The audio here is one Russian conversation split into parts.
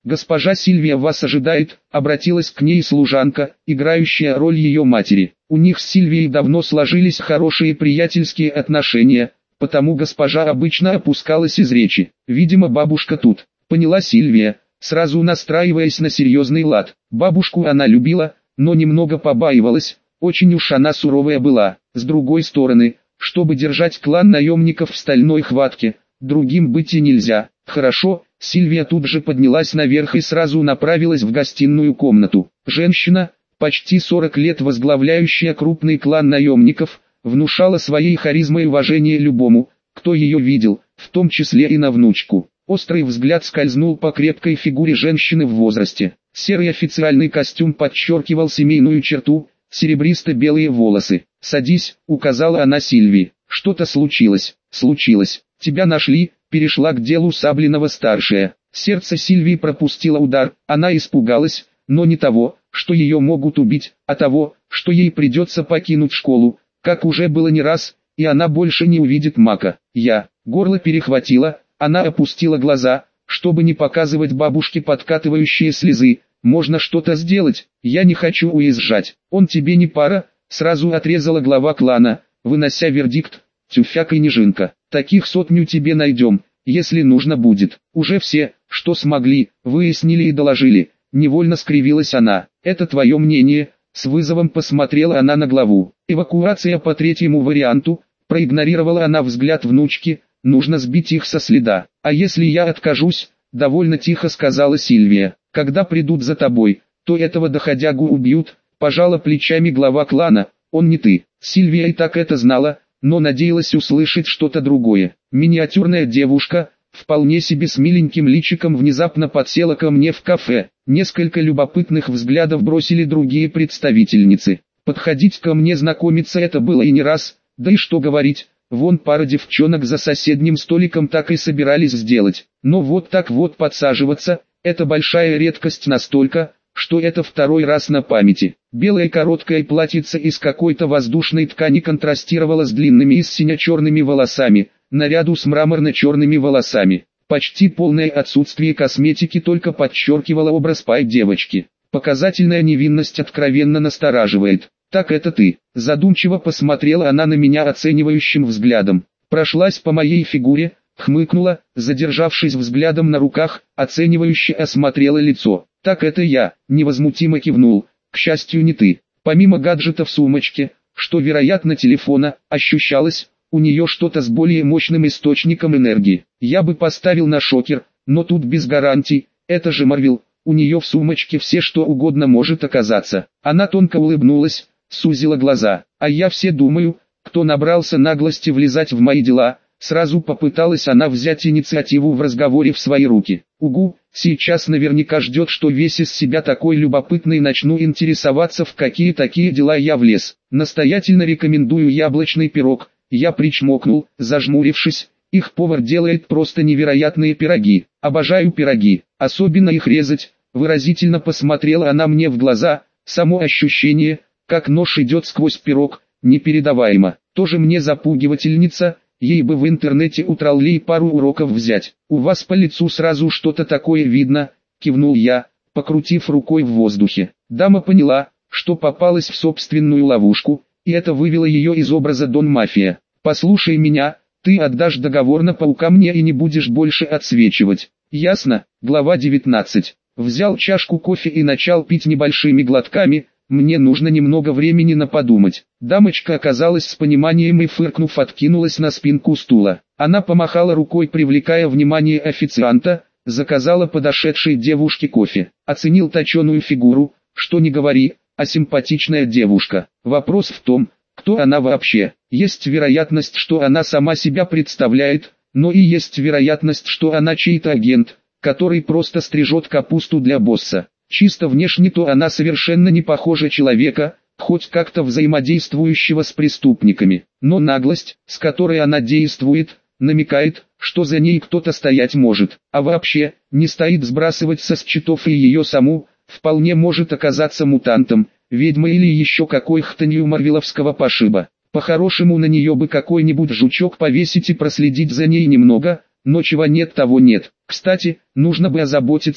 «Госпожа Сильвия вас ожидает», — обратилась к ней служанка, играющая роль ее матери. У них с Сильвией давно сложились хорошие приятельские отношения, потому госпожа обычно опускалась из речи. «Видимо, бабушка тут», — поняла Сильвия, сразу настраиваясь на серьезный лад. Бабушку она любила, но немного побаивалась, очень уж она суровая была. С другой стороны, чтобы держать клан наемников в стальной хватке, другим быть и нельзя. «Хорошо», Сильвия тут же поднялась наверх и сразу направилась в гостиную комнату. Женщина, почти 40 лет возглавляющая крупный клан наемников, внушала своей харизмой уважение любому, кто ее видел, в том числе и на внучку. Острый взгляд скользнул по крепкой фигуре женщины в возрасте. Серый официальный костюм подчеркивал семейную черту, серебристо-белые волосы. «Садись», — указала она Сильвии. «Что-то случилось». «Случилось. Тебя нашли», — перешла к делу Саблинова-старшая. Сердце Сильвии пропустило удар, она испугалась, но не того, что ее могут убить, а того, что ей придется покинуть школу, как уже было не раз, и она больше не увидит Мака. Горло перехватило, она опустила глаза, чтобы не показывать бабушке подкатывающие слезы. «Можно что-то сделать, я не хочу уезжать, он тебе не пара», сразу отрезала глава клана, вынося вердикт: «Тюфяк и Нежинка, таких сотню тебе найдем, если нужно будет». Уже все, что смогли, выяснили и доложили. Невольно скривилась она. «Это твое мнение», с вызовом посмотрела она на главу. «Эвакуация по третьему варианту», проигнорировала она взгляд внучки, «нужно сбить их со следа». «А если я откажусь?» довольно тихо сказала Сильвия. «Когда придут за тобой, то этого доходягу убьют», пожала плечами глава клана. «Он не ты». Сильвия и так это знала, но надеялась услышать что-то другое. Миниатюрная девушка, вполне себе с миленьким личиком, внезапно подсела ко мне в кафе. Несколько любопытных взглядов бросили другие представительницы. Подходить ко мне знакомиться это было и не раз, да и что говорить, вон пара девчонок за соседним столиком так и собирались сделать. Но вот так вот подсаживаться, это большая редкость настолько, что это второй раз на памяти. Белое короткое платьице из какой-то воздушной ткани контрастировало с длинными и сине-черными волосами, наряду с мраморно-черными волосами. Почти полное отсутствие косметики только подчеркивало образ пай-девочки. Показательная невинность откровенно настораживает. «Так это ты?» Задумчиво посмотрела она на меня оценивающим взглядом. Прошлась по моей фигуре, хмыкнула, задержавшись взглядом на руках, оценивающе осмотрела лицо. «Так это я», невозмутимо кивнул. «К счастью, не ты». Помимо гаджета в сумочке, что вероятно телефона, ощущалось, у нее что-то с более мощным источником энергии. Я бы поставил на шокер, но тут без гарантий, это же Марвел, у нее в сумочке все что угодно может оказаться. Она тонко улыбнулась, сузила глаза. А я все думаю, кто набрался наглости влезать в мои дела. Сразу попыталась она взять инициативу в разговоре в свои руки. «Угу, сейчас наверняка ждет, что весь из себя такой любопытный начну интересоваться, в какие такие дела я влез. Настоятельно рекомендую яблочный пирог». Я причмокнул, зажмурившись. Их повар делает просто невероятные пироги. Обожаю пироги, особенно их резать. Выразительно посмотрела она мне в глаза. Само ощущение, как нож идет сквозь пирог, непередаваемо. Тоже мне запугивательница. Ей бы в интернете у троллей пару уроков взять. «У вас по лицу сразу что-то такое видно», — кивнул я, покрутив рукой в воздухе. Дама поняла, что попалась в собственную ловушку, и это вывело ее из образа Дон Мафия. «Послушай меня, ты отдашь договор на паука мне и не будешь больше отсвечивать». «Ясно». Глава 19. Взял чашку кофе и начал пить небольшими глотками. Мне нужно немного времени на подумать. Дамочка оказалась с пониманием и, фыркнув, откинулась на спинку стула. Она помахала рукой, привлекая внимание официанта, заказала подошедшей девушке кофе. Оценил точеную фигуру, что не говори, а симпатичная девушка. Вопрос в том, кто она вообще. Есть вероятность, что она сама себя представляет, но и есть вероятность, что она чей-то агент, который просто стрижет капусту для босса. Чисто внешне то она совершенно не похожа человека, хоть как-то взаимодействующего с преступниками. Но наглость, с которой она действует, намекает, что за ней кто-то стоять может. А вообще, не стоит сбрасывать со счетов и ее саму, вполне может оказаться мутантом, ведьмой или еще какой хтонью марвеловского пошиба. По-хорошему на нее бы какой-нибудь жучок повесить и проследить за ней немного, но чего нет того нет. Кстати, нужно бы озаботиться,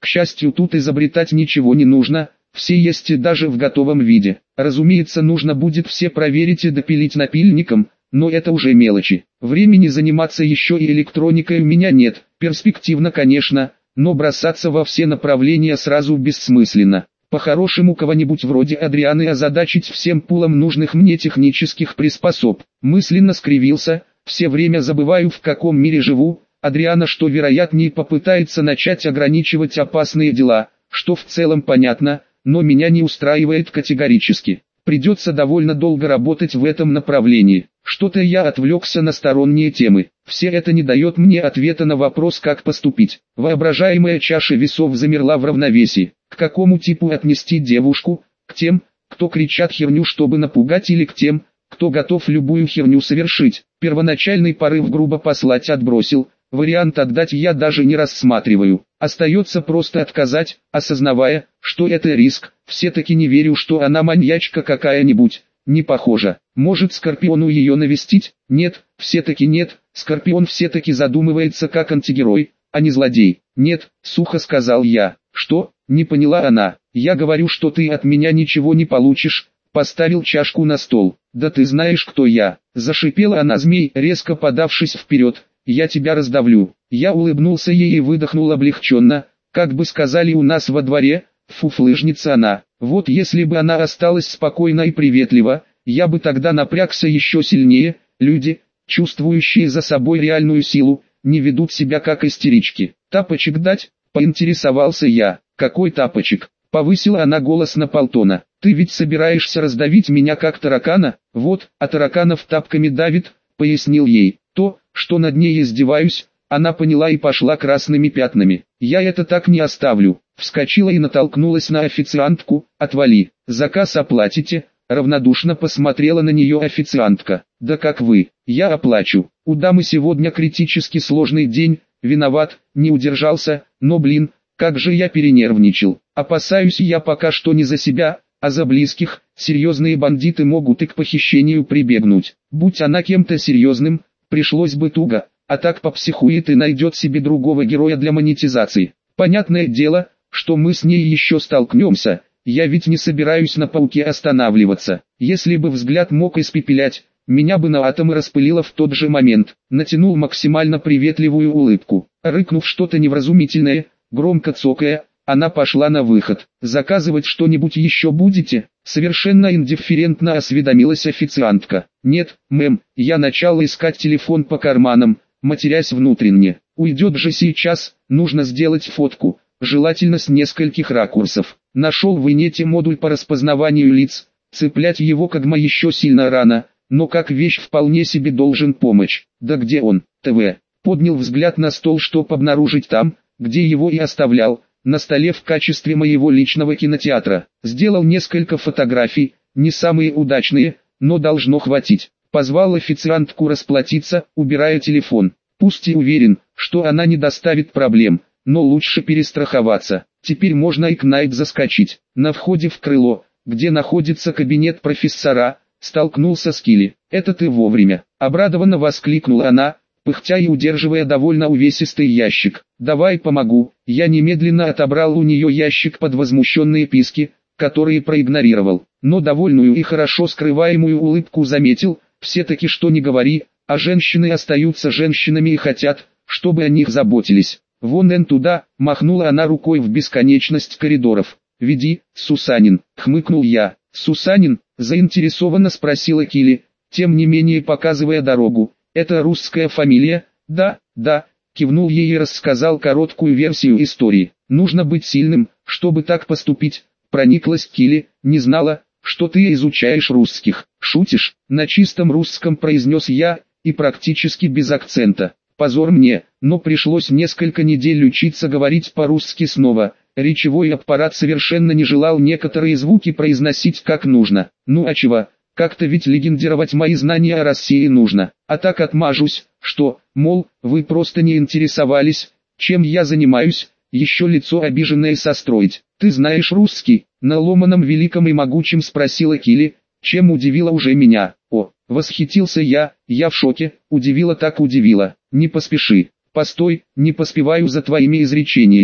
К счастью, тут изобретать ничего не нужно, все есть и даже в готовом виде. Разумеется, нужно будет все проверить и допилить напильником, но это уже мелочи. Времени заниматься еще и электроникой у меня нет, перспективно, конечно, но бросаться во все направления сразу бессмысленно. По-хорошему кого-нибудь вроде Адрианы озадачить всем пулом нужных мне технических приспособ. Мысленно скривился, все время забываю, в каком мире живу. Адриана, что вероятнее, попытается начать ограничивать опасные дела, что в целом понятно, но меня не устраивает категорически. Придется довольно долго работать в этом направлении. Что-то я отвлекся на сторонние темы. Все это не дает мне ответа на вопрос, как поступить. Воображаемая чаша весов замерла в равновесии. К какому типу отнести девушку? К тем, кто кричат херню, чтобы напугать, или к тем, кто готов любую херню совершить? Первоначальный порыв грубо послать отбросил. Вариант отдать я даже не рассматриваю. Остается просто отказать, осознавая, что это риск. Все-таки не верю, что она маньячка какая-нибудь. Не похоже. Может, Скорпиону ее навестить? Нет, все-таки нет. Скорпион все-таки задумывается как антигерой, а не злодей. Нет, сухо сказал я. Что? Не поняла она. Я говорю, что ты от меня ничего не получишь. Поставил чашку на стол. Да ты знаешь, кто я. Зашипела она змей, резко подавшись вперед. Я тебя раздавлю. Я улыбнулся ей и выдохнул облегченно, как бы сказали у нас во дворе, фуфлыжница она. Вот если бы она осталась спокойна и приветлива, я бы тогда напрягся еще сильнее. Люди, чувствующие за собой реальную силу, не ведут себя как истерички. Тапочек дать? Поинтересовался я. Какой тапочек? Повысила она голос на полтона. Ты ведь собираешься раздавить меня как таракана? Вот, а тараканов тапками давит, пояснил ей. То, что над ней издеваюсь, она поняла и пошла красными пятнами. Я это так не оставлю. Вскочила и натолкнулась на официантку. Отвали, заказ оплатите. Равнодушно посмотрела на нее официантка. Да как вы, я оплачу. У дамы сегодня критически сложный день. Виноват, не удержался, но блин, как же я перенервничал. Опасаюсь я пока что не за себя, а за близких. Серьезные бандиты могут и к похищению прибегнуть. Будь она кем-то серьезным, пришлось бы туго, а так попсихует и найдет себе другого героя для монетизации. Понятное дело, что мы с ней еще столкнемся, я ведь не собираюсь на пауке останавливаться. Если бы взгляд мог испепелять, меня бы на атомы распылило в тот же момент. Натянул максимально приветливую улыбку. Рыкнув что-то невразумительное, громко цокая, она пошла на выход. «Заказывать что-нибудь еще будете?» Совершенно индифферентно осведомилась официантка. «Нет, мэм, я начала искать телефон по карманам, матерясь внутренне. Уйдет же сейчас, нужно сделать фотку, желательно с нескольких ракурсов. Нашел в инете модуль по распознаванию лиц, цеплять его как ма еще сильно рано, но как вещь вполне себе должен помочь. Да где он, ТВ?» Поднял взгляд на стол, чтоб обнаружить там, где его и оставлял, на столе в качестве моего личного кинотеатра. Сделал несколько фотографий, не самые удачные, но должно хватить. Позвал официантку расплатиться, убирая телефон. Пусть и уверен, что она не доставит проблем, но лучше перестраховаться. Теперь можно и к Найт заскочить. На входе в крыло, где находится кабинет профессора, столкнулся с Килли. «Это ты вовремя!» Обрадованно воскликнула она, пыхтя и удерживая довольно увесистый ящик. «Давай помогу». Я немедленно отобрал у нее ящик под возмущенные писки, которые проигнорировал, но довольную и хорошо скрываемую улыбку заметил. Все-таки что ни говори, а женщины остаются женщинами и хотят, чтобы о них заботились. «Вон туда», махнула она рукой в бесконечность коридоров. «Веди, Сусанин», хмыкнул я. «Сусанин?» заинтересованно спросила Килли, тем не менее показывая дорогу. «Это русская фамилия?» «Да, да», кивнул ей и рассказал короткую версию истории. «Нужно быть сильным, чтобы так поступить», прониклась Килли. «Не знала, что ты изучаешь русских». «Шутишь?» на чистом русском произнес я, и практически без акцента. Позор мне, но пришлось несколько недель учиться говорить по-русски снова. Речевой аппарат совершенно не желал некоторые звуки произносить как нужно. Ну а чего? Как-то ведь легендировать мои знания о России нужно. А так отмажусь, что, мол, вы просто не интересовались, чем я занимаюсь, еще лицо обиженное состроить. «Ты знаешь русский?» на ломаном великом и могучем спросила Килли, чем удивила уже меня. «О!» восхитился я в шоке, удивила так удивила. «Не поспеши. Постой, не поспеваю за твоими изречениями.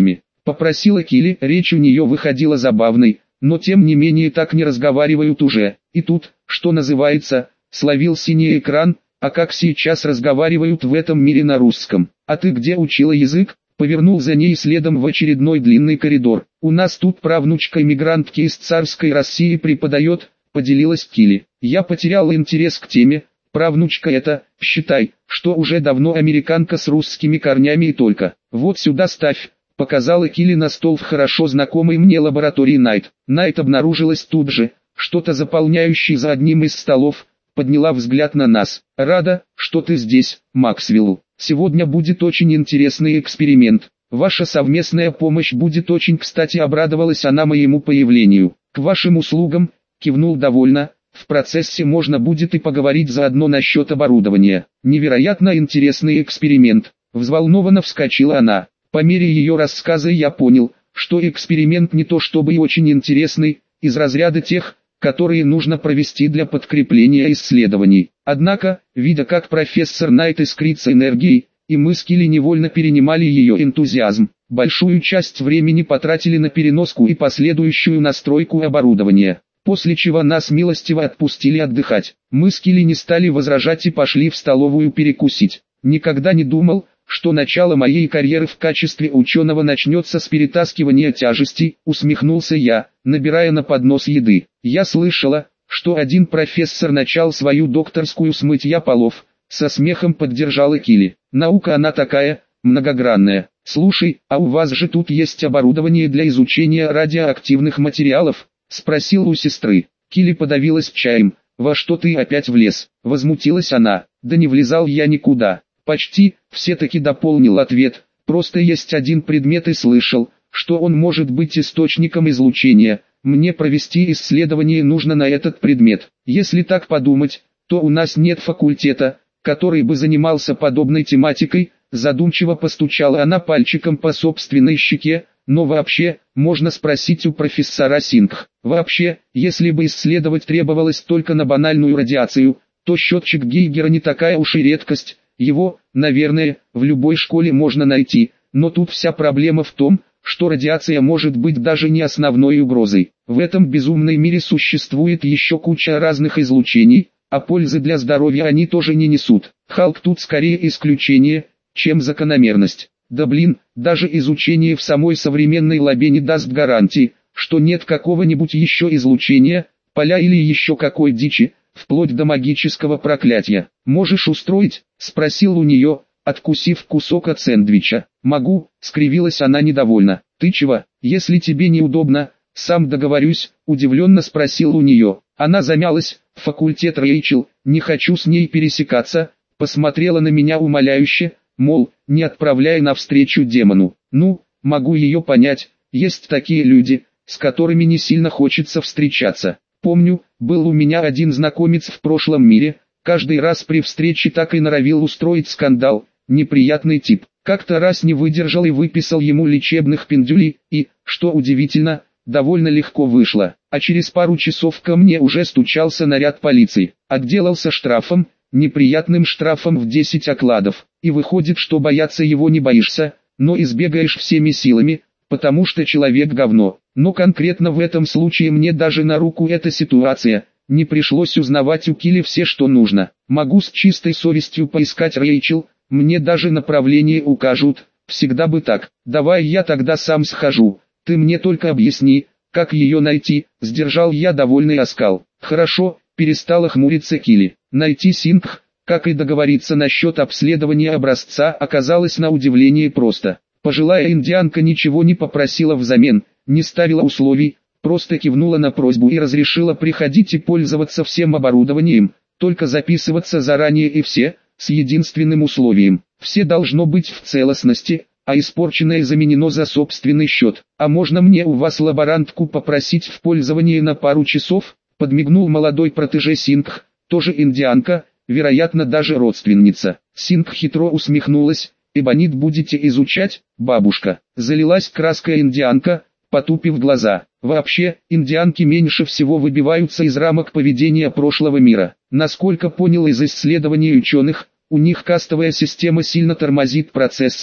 Попросила Килли, речь у нее выходила забавной, но тем не менее так не разговаривают уже. И тут, что называется, словил синий экран, а как сейчас разговаривают в этом мире на русском. А ты где учила язык? Повернул за ней следом в очередной длинный коридор. У нас тут правнучка иммигрантки из царской России преподает, поделилась Килли. Я потерял интерес к теме. Правнучка это, считай, что уже давно американка с русскими корнями и только. Вот сюда ставь. Показала Килли на стол в хорошо знакомой мне лаборатории Найт. Найт обнаружилась тут же, что-то заполняющее за одним из столов, подняла взгляд на нас. Рада, что ты здесь, Максвелл. Сегодня будет очень интересный эксперимент. Ваша совместная помощь будет очень кстати, обрадовалась она моему появлению. К вашим услугам, кивнул довольно. В процессе можно будет и поговорить заодно насчет оборудования. Невероятно интересный эксперимент. Взволнованно вскочила она. По мере ее рассказа я понял, что эксперимент не то чтобы и очень интересный, из разряда тех, которые нужно провести для подкрепления исследований. Однако, видя как профессор Найт искрится энергией, и мы с Килли невольно перенимали ее энтузиазм, большую часть времени потратили на переноску и последующую настройку оборудования, после чего нас милостиво отпустили отдыхать. Мы с Килли не стали возражать и пошли в столовую перекусить. Никогда не думал, что начало моей карьеры в качестве ученого начнется с перетаскивания тяжестей, усмехнулся я, набирая на поднос еды. Я слышала, что один профессор начал свою докторскую с мытья полов, со смехом поддержала Килли. Наука она такая, многогранная. Слушай, а у вас же тут есть оборудование для изучения радиоактивных материалов? Спросил у сестры. Килли подавилась чаем. Во что ты опять влез? Возмутилась она. Да не влезал я никуда. Почти, все-таки дополнил ответ, просто есть один предмет и слышал, что он может быть источником излучения, мне провести исследование нужно на этот предмет. Если так подумать, то у нас нет факультета, который бы занимался подобной тематикой, задумчиво постучала она пальчиком по собственной щеке, но вообще, можно спросить у профессора Сингх. Вообще, если бы исследовать требовалось только на банальную радиацию, то счетчик Гейгера не такая уж и редкость. Его, наверное, в любой школе можно найти, но тут вся проблема в том, что радиация может быть даже не основной угрозой. В этом безумном мире существует еще куча разных излучений, а пользы для здоровья они тоже не несут. Халк тут скорее исключение, чем закономерность. Да блин, даже изучение в самой современной лабе не даст гарантии, что нет какого-нибудь еще излучения, поля или еще какой дичи, вплоть до магического проклятия. «Можешь устроить?» — спросил у нее, откусив кусок от сэндвича. «Могу», — скривилась она недовольно. «Ты чего? Если тебе неудобно, сам договорюсь», — удивленно спросил у нее. Она замялась. «Факультет Рэйчел, не хочу с ней пересекаться», посмотрела на меня умоляюще, мол, не отправляй навстречу демону. Ну, могу ее понять, есть такие люди, с которыми не сильно хочется встречаться. Помню, был у меня один знакомец в прошлом мире, каждый раз при встрече так и норовил устроить скандал, неприятный тип. Как-то раз не выдержал и выписал ему лечебных пиндюлей, и, что удивительно, довольно легко вышло. А через пару часов ко мне уже стучался наряд полиции. Отделался штрафом, неприятным штрафом в 10 окладов. И выходит, что бояться его не боишься, но избегаешь всеми силами, потому что человек говно. Но конкретно в этом случае мне даже на руку эта ситуация, не пришлось узнавать у Килли все, что нужно. Могу с чистой совестью поискать Рэйчел, мне даже направление укажут, всегда бы так. Давай я тогда сам схожу, ты мне только объясни, как ее найти, сдержал я довольный оскал. Хорошо, перестала хмуриться Килли. Найти Сингх, как и договориться насчет обследования образца, оказалось на удивление просто. Пожилая индианка ничего не попросила взамен, не ставила условий, просто кивнула на просьбу и разрешила приходить и пользоваться всем оборудованием, только записываться заранее и все, с единственным условием. Все должно быть в целостности, а испорченное заменено за собственный счет. А можно мне у вас лаборантку попросить в пользование на пару часов? Подмигнул молодой протеже Сингх, тоже индианка, вероятно даже родственница. Сингх хитро усмехнулась. «Эбонит будете изучать, бабушка?» Залилась краской индианка, потупив глаза. Вообще, индианки меньше всего выбиваются из рамок поведения прошлого мира. Насколько понял из исследований ученых, у них кастовая система сильно тормозит процессы,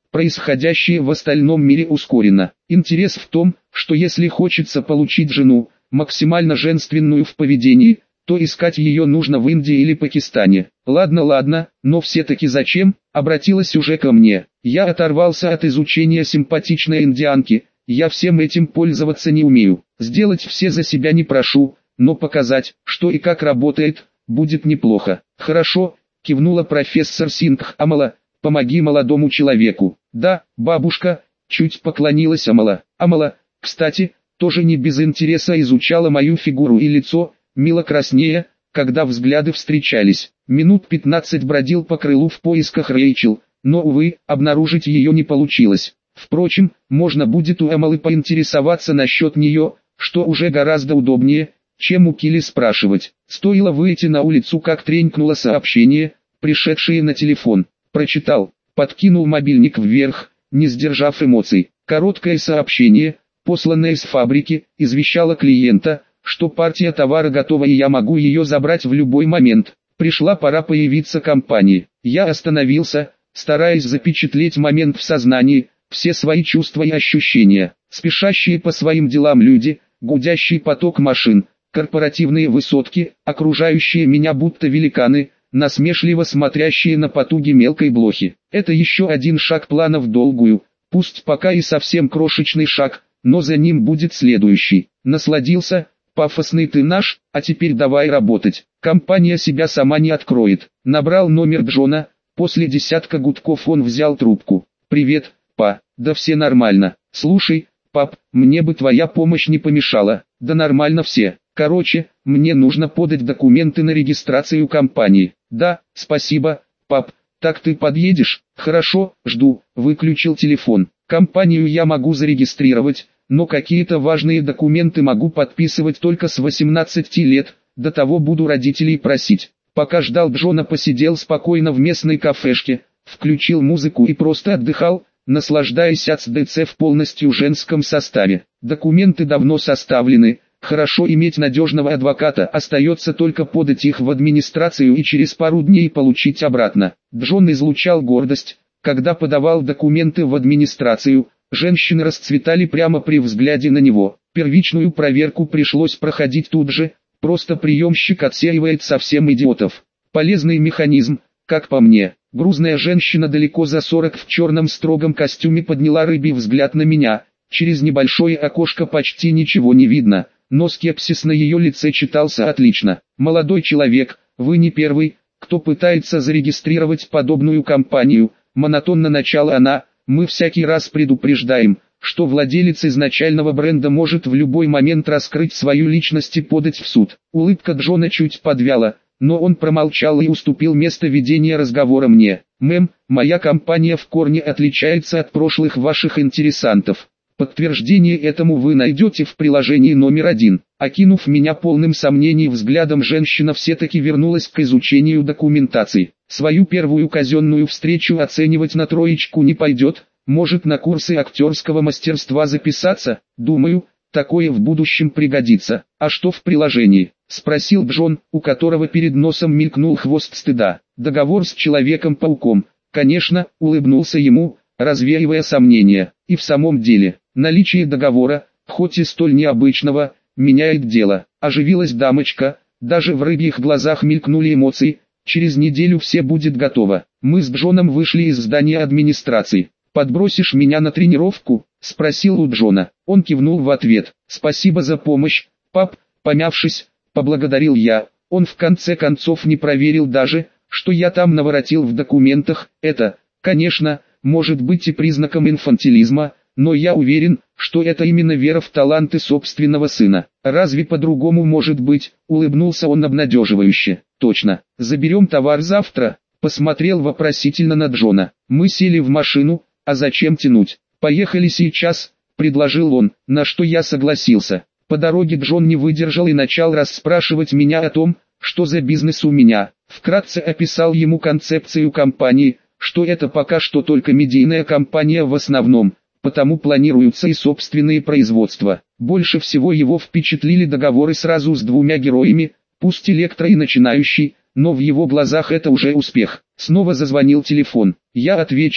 происходящее в остальном мире ускорено. Интерес в том, что если хочется получить жену, максимально женственную в поведении, то искать ее нужно в Индии или Пакистане. Ладно, но все-таки зачем? Обратилась уже ко мне. Я оторвался от изучения симпатичной индианки, я всем этим пользоваться не умею. Сделать все за себя не прошу, но показать, что и как работает, будет неплохо. Хорошо, кивнула профессор Сингх Амала, помоги молодому человеку. Да, бабушка, чуть поклонилась Амала. Амала, кстати, тоже не без интереса изучала мою фигуру и лицо, мило краснея, когда взгляды встречались. Минут 15 бродил по крылу в поисках Рэйчел, но, увы, обнаружить ее не получилось. Впрочем, можно будет у Амалы поинтересоваться насчет нее, что уже гораздо удобнее, чем у Килли спрашивать. Стоило выйти на улицу, как тренькнуло сообщение, пришедшее на телефон. Прочитал, подкинул мобильник вверх, не сдержав эмоций. Короткое сообщение, посланное с фабрики, извещало клиента, что партия товара готова и я могу ее забрать в любой момент. Пришла пора появиться компании. Я остановился, стараясь запечатлеть момент в сознании, все свои чувства и ощущения. Спешащие по своим делам люди, гудящий поток машин, корпоративные высотки, окружающие меня будто великаны, насмешливо смотрящие на потуги мелкой блохи. Это еще один шаг плана в долгую, пусть пока и совсем крошечный шаг, но за ним будет следующий. Насладился, пафосный ты наш, а теперь давай работать. Компания себя сама не откроет. Набрал номер Джона, после десятка гудков он взял трубку. Привет, па, да все нормально. Слушай, пап, мне бы твоя помощь не помешала. Да нормально все. Короче, мне нужно подать документы на регистрацию компании. Да, спасибо, пап. Так ты подъедешь? Хорошо, жду. Выключил телефон. Компанию я могу зарегистрировать, но какие-то важные документы могу подписывать только с 18 лет, до того буду родителей просить. Пока ждал Джона, посидел спокойно в местной кафешке, включил музыку и просто отдыхал, наслаждаясь от СДЦ в полностью женском составе. Документы давно составлены, хорошо иметь надежного адвоката, остается только подать их в администрацию и через пару дней получить обратно. Джон излучал гордость, когда подавал документы в администрацию, женщины расцветали прямо при взгляде на него. Первичную проверку пришлось проходить тут же, просто приемщик отсеивает совсем идиотов. Полезный механизм, как по мне. Грузная женщина далеко за 40 в черном строгом костюме подняла рыбий взгляд на меня. Через небольшое окошко почти ничего не видно, но скепсис на ее лице читался отлично. «Молодой человек, вы не первый, кто пытается зарегистрировать подобную компанию», монотонно начала она. «Мы всякий раз предупреждаем, что владелец изначального бренда может в любой момент раскрыть свою личность и подать в суд». Улыбка Джона чуть подвяла, но он промолчал и уступил место ведения разговора мне. «Мэм, моя компания в корне отличается от прошлых ваших интересантов. Подтверждение этому вы найдете в приложении номер 1. Окинув меня полным сомнений взглядом, женщина все-таки вернулась к изучению документации. Свою первую казенную встречу оценивать на троечку не пойдет, может на курсы актерского мастерства записаться, думаю, такое в будущем пригодится. А что в приложении? Спросил Джон, у которого перед носом мелькнул хвост стыда. Договор с Человеком-пауком. Конечно, улыбнулся ему, развеивая сомнения. И в самом деле, наличие договора, хоть и столь необычного, меняет дело. Оживилась дамочка, даже в рыбьих глазах мелькнули эмоции. Через неделю все будет готово. Мы с Джоном вышли из здания администрации. «Подбросишь меня на тренировку?» – спросил у Джона. Он кивнул в ответ. «Спасибо за помощь, пап», помявшись, поблагодарил я. Он в конце концов не проверил даже, что я там наворотил в документах. Это, конечно, может быть и признаком инфантилизма, но я уверен, что это именно вера в таланты собственного сына. «Разве по-другому может быть?» – улыбнулся он обнадеживающе. «Точно. Заберем товар завтра?» – посмотрел вопросительно на Джона. Мы сели в машину. «А зачем тянуть? Поехали сейчас», — предложил он, на что я согласился. По дороге Джон не выдержал и начал расспрашивать меня о том, что за бизнес у меня. Вкратце описал ему концепцию компании, что это пока что только медийная компания в основном, потому планируются и собственные производства. Больше всего его впечатлили договоры сразу с 2 героями, пусть электро и начинающий, но в его глазах это уже успех. Снова зазвонил телефон. Я отвечу,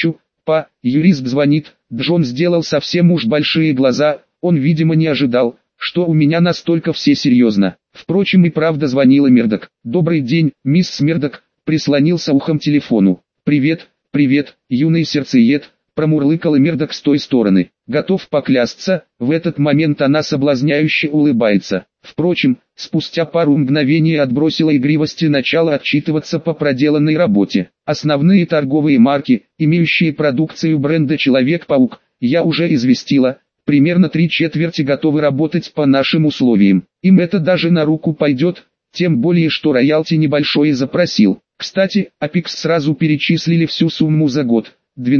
Юрист звонит. Джон сделал совсем уж большие глаза, он видимо не ожидал, что у меня настолько все серьезно. Впрочем и правда звонила Мердок. «Добрый день, мисс Мердок», прислонился ухом к телефону. «Привет, привет, юный сердцеед», промурлыкала Мердок с той стороны. Готов поклясться, в этот момент она соблазняюще улыбается. Впрочем, спустя пару мгновений отбросила игривость и начала отчитываться по проделанной работе. Основные торговые марки, имеющие продукцию бренда «Человек-паук», я уже известила, примерно 3/4 готовы работать по нашим условиям. Им это даже на руку пойдет, тем более что роялти небольшое запросил. Кстати, Apex сразу перечислили всю сумму за год.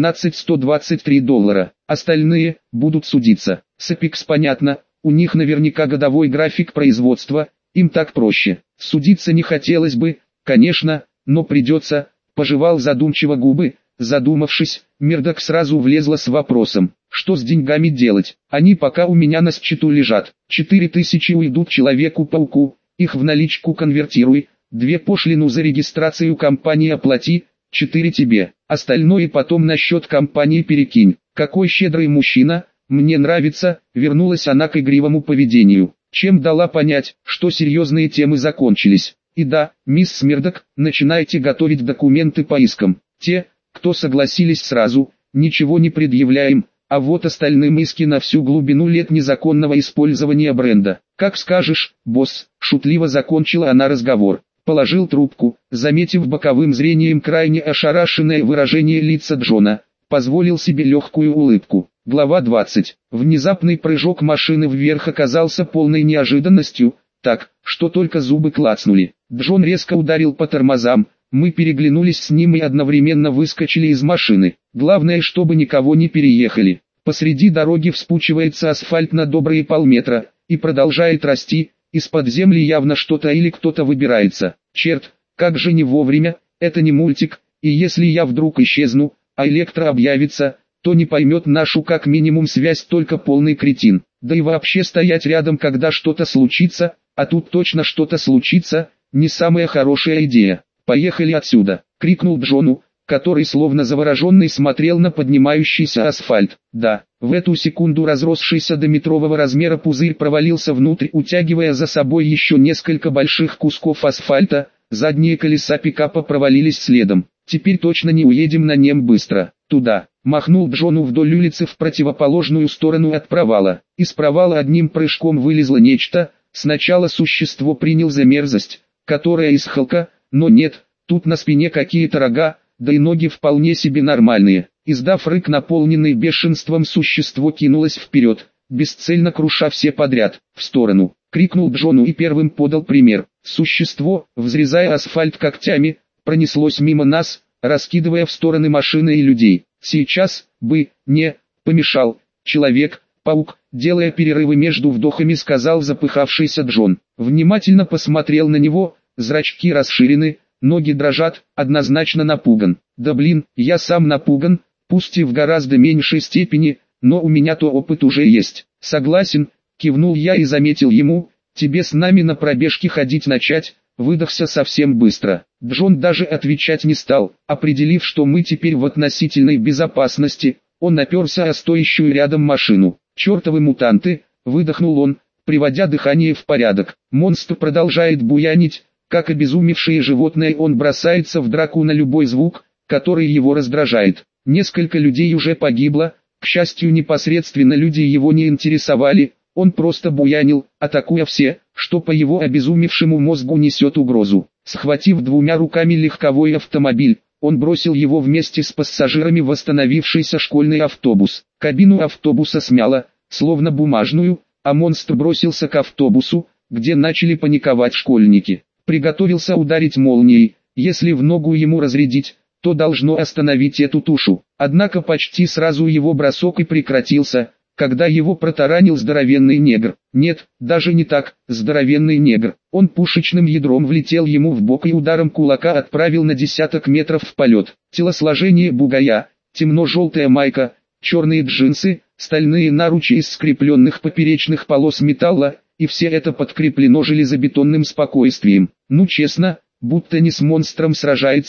$12123. Остальные будут судиться. С Apex понятно, у них наверняка годовой график производства, им так проще. Судиться не хотелось бы, конечно, но придется, пожевал задумчиво губы, задумавшись, Мердок сразу влезла с вопросом, что с деньгами делать, они пока у меня на счету лежат, 4000 уйдут Человеку-пауку, их в наличку конвертируй, 2 пошлину за регистрацию компании оплати, 4 тебе, остальное потом на счет компании перекинь. Какой щедрый мужчина, мне нравится, вернулась она к игривому поведению, чем дала понять, что серьезные темы закончились. И да, мисс Мердок, начинайте готовить документы по искам. Те, кто согласились сразу, ничего не предъявляем, а вот остальным иски на всю глубину лет незаконного использования бренда. Как скажешь, босс, шутливо закончила она разговор. Положил трубку, заметив боковым зрением крайне ошарашенное выражение лица Джона, позволил себе легкую улыбку. Глава 20. Внезапный прыжок машины вверх оказался полной неожиданностью, так, что только зубы клацнули. Джон резко ударил по тормозам, мы переглянулись с ним и одновременно выскочили из машины. Главное, чтобы никого не переехали. Посреди дороги вспучивается асфальт на добрые полметра, и продолжает расти. Из-под земли явно что-то или кто-то выбирается. Черт, как же не вовремя, это не мультик, и если я вдруг исчезну, а Электро объявится, то не поймет нашу как минимум связь только полный кретин. Да и вообще стоять рядом, когда что-то случится, а тут точно что-то случится, не самая хорошая идея. «Поехали отсюда!» — крикнул Джону, который словно завороженный смотрел на поднимающийся асфальт. Да, в эту секунду разросшийся до метрового размера пузырь провалился внутрь, утягивая за собой еще несколько больших кусков асфальта, задние колеса пикапа провалились следом. «Теперь точно не уедем на нем быстро. Туда!» — махнул Джону вдоль улицы в противоположную сторону от провала. Из провала одним прыжком вылезло нечто, сначала существо принял за мерзость, которая из Халка, но нет, тут на спине какие-то рога, да и ноги вполне себе нормальные. Издав рык, наполненный бешенством, существо кинулось вперед, бесцельно круша все подряд. «В сторону!» — крикнул Джону и первым подал пример. Существо, взрезая асфальт когтями, пронеслось мимо нас, раскидывая в стороны машины и людей. «Сейчас бы не помешал Человек-паук», делая перерывы между вдохами, сказал запыхавшийся Джон. Внимательно посмотрел на него, зрачки расширены, ноги дрожат, однозначно напуган. «Да блин, я сам напуган, пусть и в гораздо меньшей степени, но у меня-то опыт уже есть». «Согласен», кивнул я и заметил ему, «тебе с нами на пробежке ходить начать», выдохся совсем быстро. Джон даже отвечать не стал, определив, что мы теперь в относительной безопасности, он оперся о стоящую рядом машину. «Чертовы мутанты», выдохнул он, приводя дыхание в порядок. Монстр продолжает буянить, как обезумевшее животное он бросается в драку на любой звук, который его раздражает. Несколько людей уже погибло, к счастью непосредственно люди его не интересовали, он просто буянил, атакуя все, что по его обезумевшему мозгу несет угрозу. Схватив 2 руками легковой автомобиль, он бросил его вместе с пассажирами в остановившийся школьный автобус. Кабину автобуса смяло, словно бумажную, а монстр бросился к автобусу, где начали паниковать школьники. Приготовился ударить молнией, если в ногу ему разрядить, то должно остановить эту тушу. Однако почти сразу его бросок и прекратился, когда его протаранил здоровенный негр. Нет, даже не так, здоровенный негр. Он пушечным ядром влетел ему в бок и ударом кулака отправил на десяток метров в полет. Телосложение бугая, темно-желтая майка, черные джинсы, стальные наручи из скрепленных поперечных полос металла, и все это подкреплено железобетонным спокойствием. Ну честно, будто не с монстром сражается,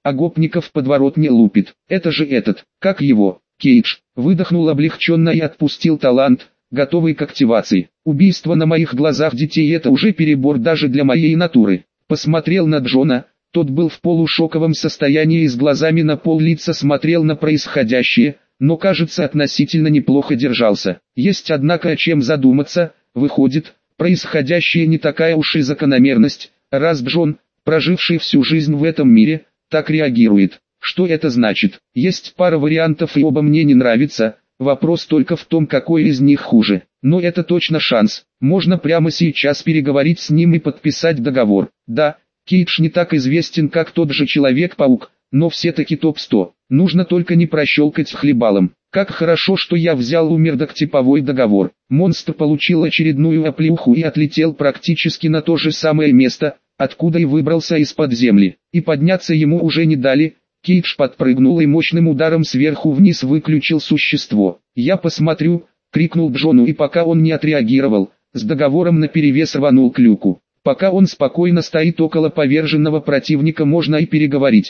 а гопников подворот не лупит. Это же этот, как его, Кейдж, выдохнул облегченно и отпустил талант, готовый к активации. Убийство на моих глазах детей — это уже перебор даже для моей натуры. Посмотрел на Джона, тот был в полушоковом состоянии и с глазами на пол лица смотрел на происходящее, но кажется относительно неплохо держался. Есть однако о чем задуматься, выходит, происходящее не такая уж и закономерность, раз Джон, проживший всю жизнь в этом мире, так реагирует. Что это значит? Есть пара вариантов и оба мне не нравятся, вопрос только в том, какой из них хуже. Но это точно шанс, можно прямо сейчас переговорить с ним и подписать договор. Да, Кейдж не так известен, как тот же Человек-паук, но все-таки топ-100. Нужно только не прощелкать хлебалом. Как хорошо, что я взял у Мердок типовой договор. Монстр получил очередную оплеуху и отлетел практически на то же самое место, откуда и выбрался из-под земли. И подняться ему уже не дали. Кейдж подпрыгнул и мощным ударом сверху вниз выключил существо. «Я посмотрю», — крикнул Джону, и пока он не отреагировал, с договором наперевес рванул к люку. Пока он спокойно стоит около поверженного противника, можно и переговорить.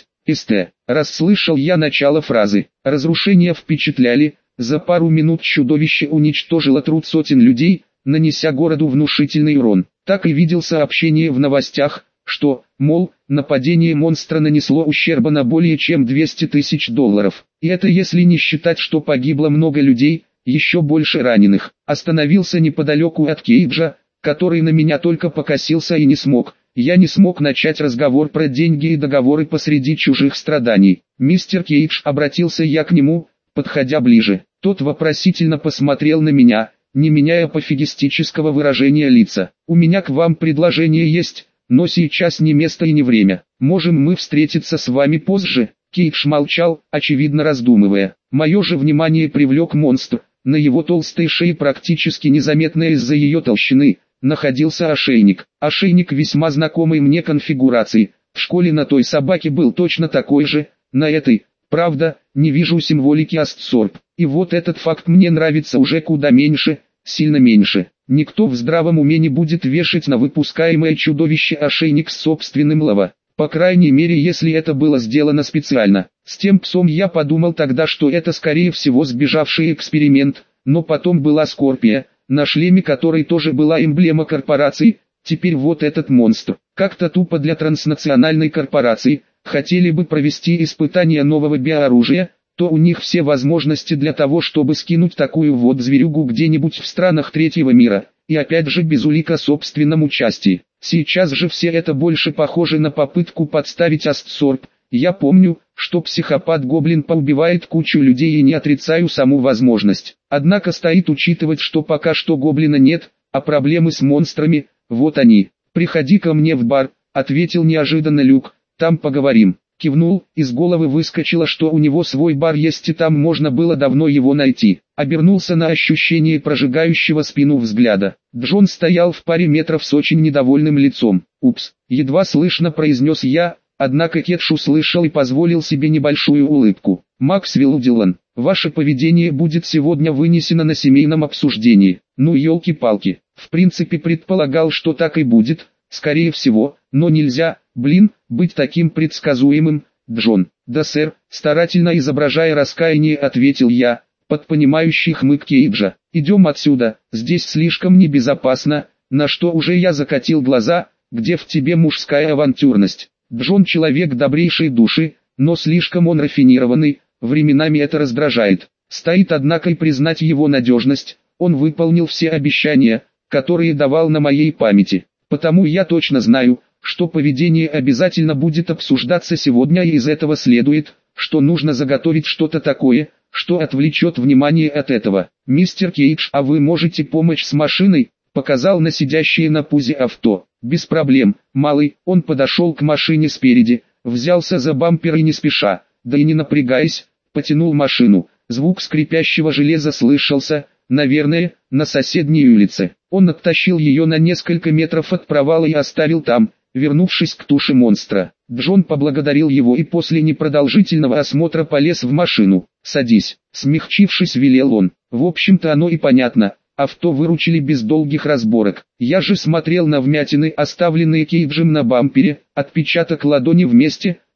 Расслышал я начало фразы. Разрушения впечатляли. За пару минут чудовище уничтожило труд сотен людей, нанеся городу внушительный урон. Так и видел сообщение в новостях, что, мол, нападение монстра нанесло ущерба на более чем 200 тысяч долларов. И это если не считать, что погибло много людей, еще больше раненых. Остановился неподалеку от Кейджа, который на меня только покосился и не смог. Я не смог начать разговор про деньги и договоры посреди чужих страданий. «Мистер Кейдж», — обратился я к нему, подходя ближе. Тот вопросительно посмотрел на меня, не меняя пофигистического выражения лица. «У меня к вам предложение есть, но сейчас не место и не время. Можем мы встретиться с вами позже?» Кейдж молчал, очевидно раздумывая. Мое же внимание привлек монстр. На его толстой шее, практически незаметно из-за ее толщины, находился ошейник. Ошейник весьма знакомой мне конфигурации. В школе на той собаке был точно такой же, на этой, правда, не вижу символики Астсорб. И вот этот факт мне нравится уже куда меньше, сильно меньше. Никто в здравом уме не будет вешать на выпускаемое чудовище ошейник с собственным лово. По крайней мере, если это было сделано специально. С тем псом я подумал тогда, что это скорее всего сбежавший эксперимент, но потом была Скорпия, на шлеме которой тоже была эмблема корпорации. Теперь вот этот монстр. Как-то тупо для транснациональной корпорации. Хотели бы провести испытания нового биооружия, то у них все возможности для того, чтобы скинуть такую вот зверюгу где-нибудь в странах третьего мира, и опять же без улик о собственном участии. Сейчас же все это больше похоже на попытку подставить Астсорб. Я помню, что психопат-гоблин поубивает кучу людей и не отрицаю саму возможность. Однако стоит учитывать, что пока что гоблина нет, а проблемы с монстрами, вот они. «Приходи ко мне в бар», — ответил неожиданно Люк, — «там поговорим». Кивнул, из головы выскочило, что у него свой бар есть и там можно было давно его найти. Обернулся на ощущение прожигающего спину взгляда. Джон стоял в паре метров с очень недовольным лицом. «Упс», — едва слышно произнес я, однако Кетш услышал и позволил себе небольшую улыбку. «Максвелл Дилан, ваше поведение будет сегодня вынесено на семейном обсуждении». Ну елки-палки, в принципе предполагал, что так и будет, скорее всего, но нельзя, быть таким предсказуемым, Джон. «Да, сэр», старательно изображая раскаяние, ответил я, под понимающий хмык Кейджа. «Идем отсюда, здесь слишком небезопасно», на что уже я закатил глаза, где в тебе мужская авантюрность. Джон человек добрейшей души, но слишком он рафинированный, временами это раздражает. Стоит однако и признать его надежность, он выполнил все обещания, которые давал на моей памяти. Потому я точно знаю, что поведение обязательно будет обсуждаться сегодня, и из этого следует, что нужно заготовить что-то такое, что отвлечет внимание от этого. «Мистер Кейдж, а вы можете помочь с машиной?» Показал на сидящее на пузе авто. «Без проблем, малый». Он подошел к машине спереди, взялся за бампер и не спеша, да и не напрягаясь, потянул машину. Звук скрипящего железа слышался, наверное, на соседней улице. Он оттащил ее на несколько метров от провала и оставил там, вернувшись к туше монстра. Джон поблагодарил его и после непродолжительного осмотра полез в машину. «Садись», смягчившись, велел он. В общем-то оно и понятно, авто выручили без долгих разборок. Я же смотрел на вмятины, оставленные Кейджем на бампере, отпечаток ладони в месте,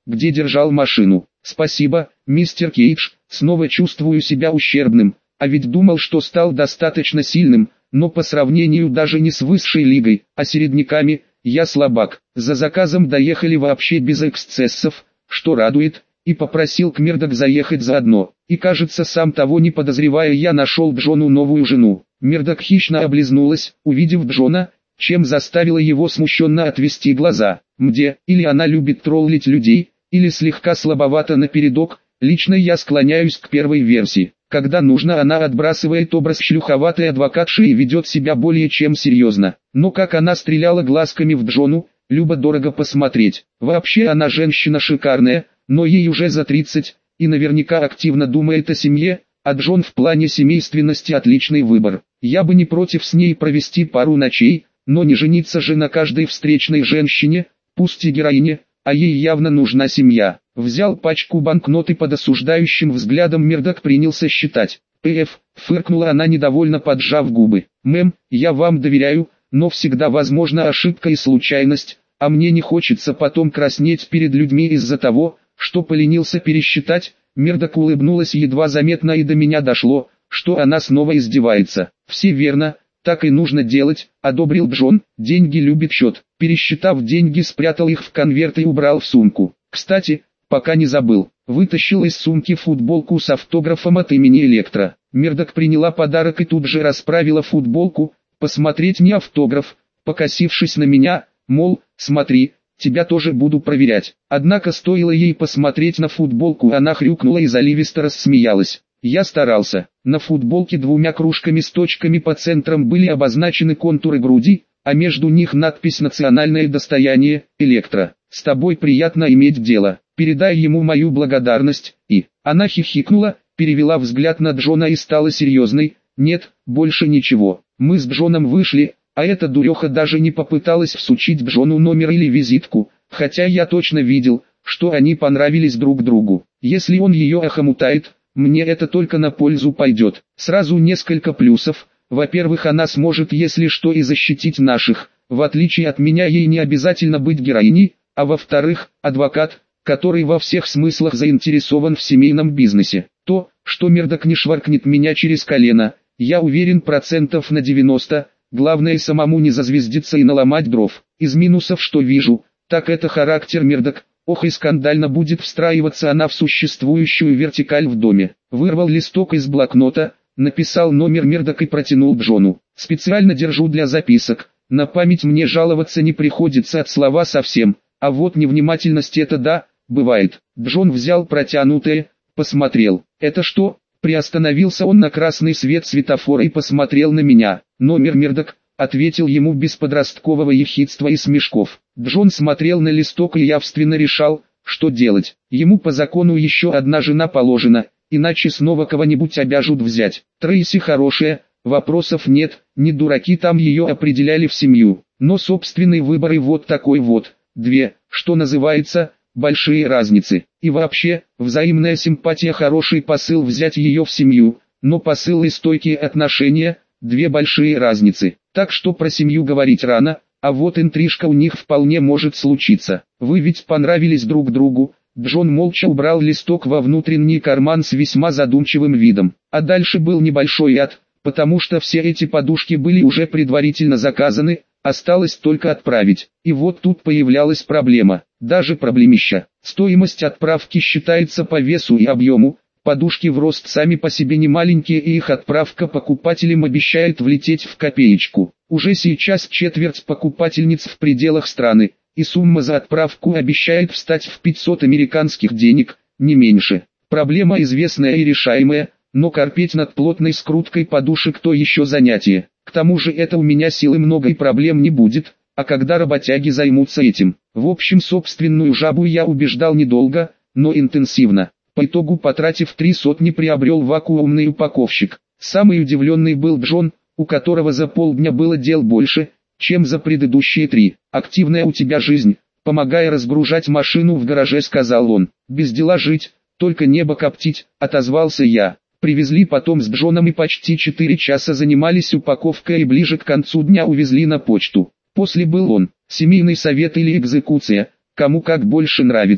где держал машину. Спасибо, мистер Кейдж, снова чувствую себя ущербным, а ведь думал, что стал достаточно сильным, но по сравнению даже не с высшей лигой, а середняками, я слабак. За заказом доехали вообще без эксцессов, что радует, и попросил Кмердок заехать заодно. И кажется, сам того не подозревая, я нашел Джону новую жену. Мердок хищно облизнулась, увидев Джона, чем заставила его смущенно отвести глаза. Мде, или она любит троллить людей, или слегка слабовато напередок, лично я склоняюсь к первой версии. Когда нужно, она отбрасывает образ шлюховатой адвокатши и ведет себя более чем серьезно. Но как она стреляла глазками в Джону, любо-дорого посмотреть. Вообще она женщина шикарная, но ей уже за 30, и наверняка активно думает о семье, а Джон в плане семейственности отличный выбор. Я бы не против с ней провести пару ночей, но не жениться же на каждой встречной женщине, пусть и героине, а ей явно нужна семья. Взял пачку банкнот и под осуждающим взглядом Мердок принялся считать. Фыркнула она недовольно, поджав губы. «Мэм, я вам доверяю, но всегда возможна ошибка и случайность, а мне не хочется потом краснеть перед людьми из-за того, что поленился пересчитать». Мердок улыбнулась едва заметно, и до меня дошло, что она снова издевается. «Все верно, так и нужно делать», — одобрил Джон. «Деньги любит счет». Пересчитав деньги, спрятал их в конверт и убрал в сумку. «Кстати, пока не забыл», вытащил из сумки футболку с автографом от имени Электро. Мердок приняла подарок и тут же расправила футболку, посмотреть не автограф, покосившись на меня, мол, смотри, тебя тоже буду проверять. Однако стоило ей посмотреть на футболку, она хрюкнула и заливисто рассмеялась. Я старался. На футболке двумя кружками с точками по центрам были обозначены контуры груди, а между них надпись «Национальное достояние, Электро». «С тобой приятно иметь дело. Передай ему мою благодарность». И она хихикнула, перевела взгляд на Джона и стала серьезной. «Нет, больше ничего. Мы с Джоном вышли, а эта дуреха даже не попыталась всучить Джону номер или визитку, хотя я точно видел, что они понравились друг другу. Если он ее охомутает, мне это только на пользу пойдет. Сразу несколько плюсов. Во-первых, она сможет, если что, и защитить наших. В отличие от меня, ей не обязательно быть героиней. А во-вторых, адвокат, который во всех смыслах заинтересован в семейном бизнесе. То, что Мердок не шваркнет меня через колено, я уверен процентов на 90, главное самому не зазвездиться и наломать дров. Из минусов что вижу, так это характер Мердок. Ох, и скандально будет встраиваться она в существующую вертикаль в доме. Вырвал листок из блокнота, написал номер Мердок и протянул Джону. Специально держу для записок, на память мне жаловаться не приходится от слова совсем. А вот невнимательность — это да, бывает. Джон взял протянутое, посмотрел. «Это что?» Приостановился он на красный свет светофора и посмотрел на меня. «Номер Мердок», — ответил ему без подросткового ехидства и смешков. Джон смотрел на листок и явственно решал, что делать. Ему по закону еще одна жена положена, иначе снова кого-нибудь обяжут взять. Трейси хорошая, вопросов нет, не дураки там ее определяли в семью. Но собственный выбор и вот такой вот. Две, что называется, большие разницы. И вообще, взаимная симпатия, хороший посыл взять ее в семью, но посыл и стойкие отношения – две большие разницы. Так что про семью говорить рано, а вот интрижка у них вполне может случиться. Вы ведь понравились друг другу. Джон молча убрал листок во внутренний карман с весьма задумчивым видом. А дальше был небольшой ад, потому что все эти подушки были уже предварительно заказаны. Осталось только отправить. И вот тут появлялась проблема, даже проблемища. Стоимость отправки считается по весу и объему, подушки в рост сами по себе не маленькие, и их отправка покупателям обещает влететь в копеечку. Уже сейчас четверть покупательниц в пределах страны, и сумма за отправку обещает встать в 500 американских денег, не меньше. Проблема известная и решаемая, но корпеть над плотной скруткой подушек то еще занятие. К тому же это у меня силы много и проблем не будет, а когда работяги займутся этим. В общем, собственную жабу я убеждал недолго, но интенсивно. По итогу, потратив 300, приобрел вакуумный упаковщик. Самый удивленный был Джон, у которого за полдня было дел больше, чем за предыдущие 3. «Активная у тебя жизнь», помогая разгружать машину в гараже, сказал он. «Без дела жить, только небо коптить», отозвался я. Привезли потом с Джоном и почти 4 часа занимались упаковкой и ближе к концу дня увезли на почту. После был он, семейный совет или экзекуция, кому как больше нравится.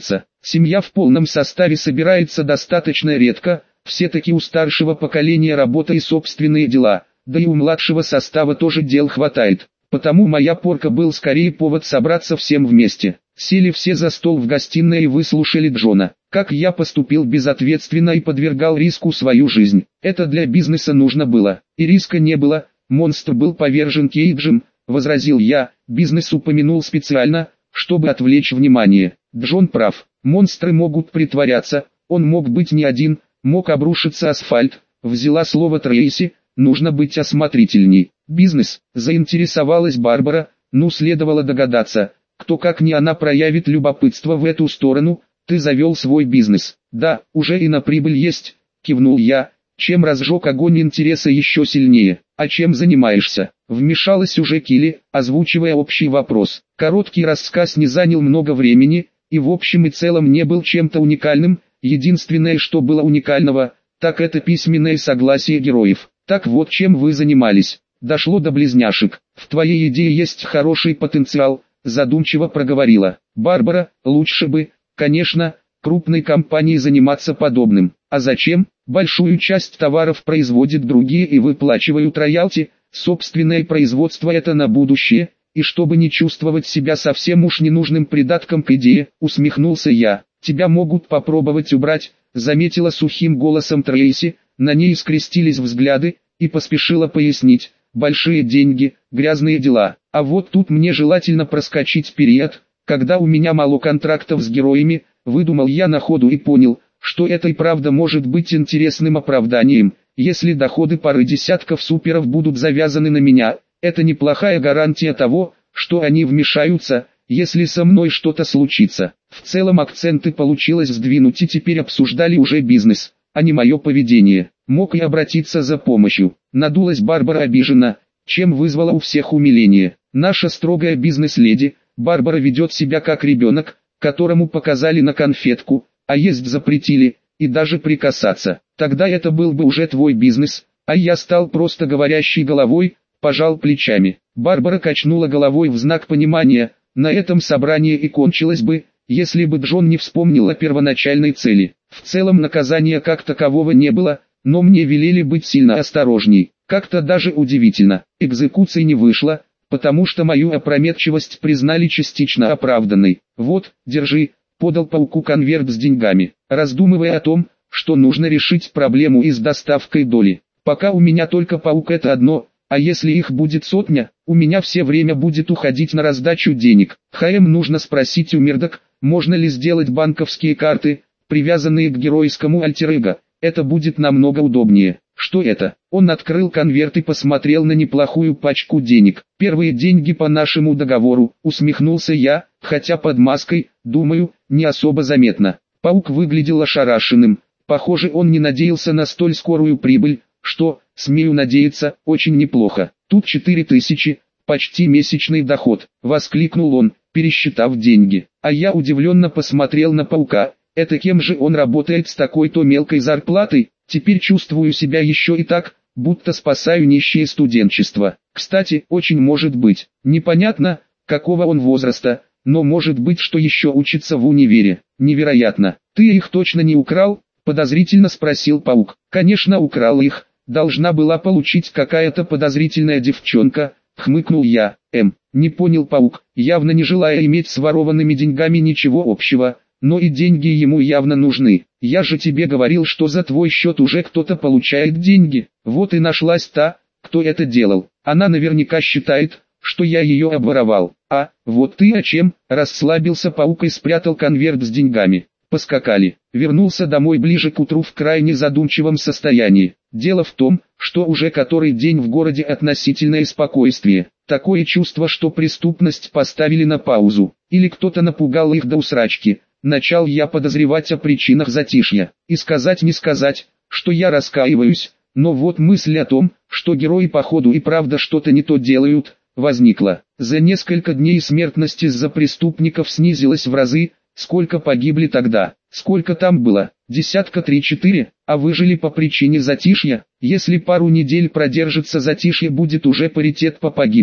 Семья в полном составе собирается достаточно редко, все-таки у старшего поколения работа и собственные дела, да и у младшего состава тоже дел хватает. Потому моя порка был скорее повод собраться всем вместе. Сели все за стол в гостиной и выслушали Джона. Как я поступил безответственно и подвергал риску свою жизнь. Это для бизнеса нужно было. И риска не было. Монстр был повержен Кейджем, возразил я. Бизнес упомянул специально, чтобы отвлечь внимание. Джон прав. Монстры могут притворяться. Он мог быть не один, мог обрушиться асфальт. Взяла слово Трейси. Нужно быть осмотрительней. Бизнес, заинтересовалась Барбара, следовало догадаться, кто как не она проявит любопытство в эту сторону. Ты завел свой бизнес. Да, уже и на прибыль есть, кивнул я, чем разжег огонь интереса еще сильнее. А чем занимаешься? Вмешалась уже Килли, озвучивая общий вопрос. Короткий рассказ не занял много времени, и в общем и целом не был чем-то уникальным. Единственное, что было уникального, так это письменное согласие героев. Так вот, чем вы занимались. Дошло до близняшек. В твоей идее есть хороший потенциал, задумчиво проговорила Барбара. Лучше бы, конечно, крупной компании заниматься подобным. А зачем? Большую часть товаров производят другие и выплачивают роялти. Собственное производство это на будущее. И чтобы не чувствовать себя совсем уж ненужным придатком к идее, усмехнулся я. Тебя могут попробовать убрать, заметила сухим голосом Трейси. На ней скрестились взгляды, и поспешила пояснить. Большие деньги, грязные дела. А вот тут мне желательно проскочить период, когда у меня мало контрактов с героями, выдумал я на ходу и понял, что это и правда может быть интересным оправданием. Если доходы пары десятков суперов будут завязаны на меня, это неплохая гарантия того, что они вмешаются, если со мной что-то случится. В целом акценты получилось сдвинуть и теперь обсуждали уже бизнес, а не мое поведение. Мог и обратиться за помощью. Надулась Барбара обиженно, чем вызвала у всех умиление. Наша строгая бизнес-леди, Барбара ведет себя как ребенок, которому показали на конфетку, а есть запретили, и даже прикасаться. Тогда это был бы уже твой бизнес, а я стал просто говорящей головой, пожал плечами. Барбара качнула головой в знак понимания. На этом собрание и кончилось бы, если бы Джон не вспомнил о первоначальной цели. В целом наказания как такового не было, но мне велели быть сильно осторожней. Как-то даже удивительно, экзекуции не вышло, потому что мою опрометчивость признали частично оправданной. Вот, держи, подал пауку конверт с деньгами, раздумывая о том, что нужно решить проблему и с доставкой доли. Пока у меня только паук это одно, а если их будет сотня, у меня все время будет уходить на раздачу денег. Нужно спросить у Мирдок, можно ли сделать банковские карты, привязанные к геройскому альтер-эго. Это будет намного удобнее. Что это? Он открыл конверт и посмотрел на неплохую пачку денег. Первые деньги по нашему договору, усмехнулся я, хотя под маской, думаю, не особо заметно. Паук выглядел ошарашенным. Похоже, он не надеялся на столь скорую прибыль, что, смею надеяться, очень неплохо. Тут 4000, почти месячный доход, воскликнул он, пересчитав деньги. А я удивленно посмотрел на паука. Это кем же он работает с такой-то мелкой зарплатой? Теперь чувствую себя еще и так, будто спасаю нищее студенчество. Кстати, очень может быть. Непонятно, какого он возраста, но может быть, что еще учится в универе. Невероятно. Ты их точно не украл? Подозрительно спросил паук. Конечно, украл их. Должна была получить какая-то подозрительная девчонка, хмыкнул я. Не понял паук, явно не желая иметь с ворованными деньгами ничего общего. Но и деньги ему явно нужны. Я же тебе говорил, что за твой счет уже кто-то получает деньги. Вот и нашлась та, кто это делал. Она наверняка считает, что я ее обворовал. А, вот ты о чем? Расслабился паук и спрятал конверт с деньгами. Поскакали. Вернулся домой ближе к утру в крайне задумчивом состоянии. Дело в том, что уже который день в городе относительное спокойствие. Такое чувство, что преступность поставили на паузу. Или кто-то напугал их до усрачки. Начал я подозревать о причинах затишья, и сказать не сказать, что я раскаиваюсь, но вот мысль о том, что герои походу и правда что-то не то делают, возникла. За несколько дней смертность из-за преступников снизилась в разы. Сколько погибли тогда? Сколько там было? Десятка 3-4, а выжили по причине затишья. Если пару недель продержится затишье, будет уже паритет по погибшим.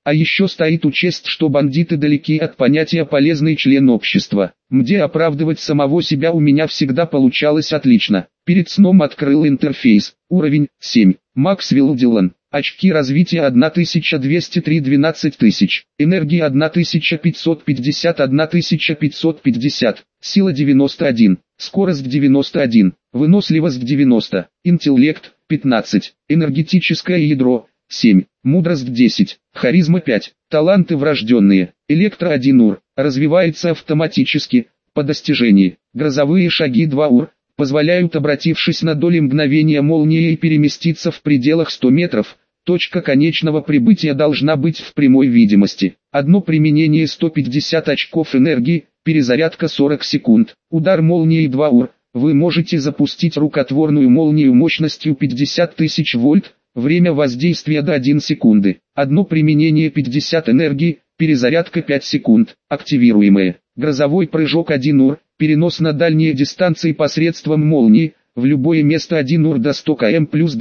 А еще стоит учесть, что бандиты далеки от понятия «полезный член общества». Где оправдывать самого себя у меня всегда получалось отлично. Перед сном открыл интерфейс. Уровень 7. Максвелл Дилан. Очки развития 1203 12 тысяч. Энергия 1550 1550. Сила 91. Скорость 91. Выносливость 90. Интеллект 15. Энергетическое ядро 7. Мудрость 10. Харизма 5. Таланты врожденные. Электро 1 ур. Развивается автоматически. По достижении. Грозовые шаги 2 ур. Позволяют, обратившись на доли мгновения молнией, переместиться в пределах 100 метров. Точка конечного прибытия должна быть в прямой видимости. Одно применение 150 очков энергии, перезарядка 40 секунд. Удар молнией 2 ур. Вы можете запустить рукотворную молнию мощностью 50 тысяч вольт. Время воздействия до 1 секунды. Одно применение 50 энергии, перезарядка 5 секунд. Активируемое. Грозовой прыжок 1 ур. Перенос на дальние дистанции посредством молнии. В любое место 1 ур до 100 км плюс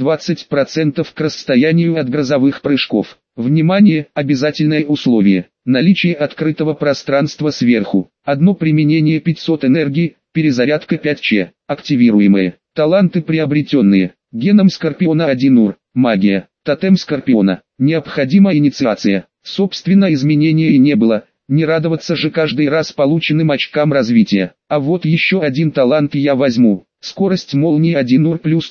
20% к расстоянию от грозовых прыжков. Внимание, обязательное условие. Наличие открытого пространства сверху. Одно применение 500 энергии, перезарядка 5 ч. Активируемые. Таланты приобретенные. Геном Скорпиона 1 ур. Магия. Тотем Скорпиона. Необходима инициация. Собственно, изменения и не было. Не радоваться же каждый раз полученным очкам развития. А вот еще один талант я возьму. Скорость молнии 1 ур плюс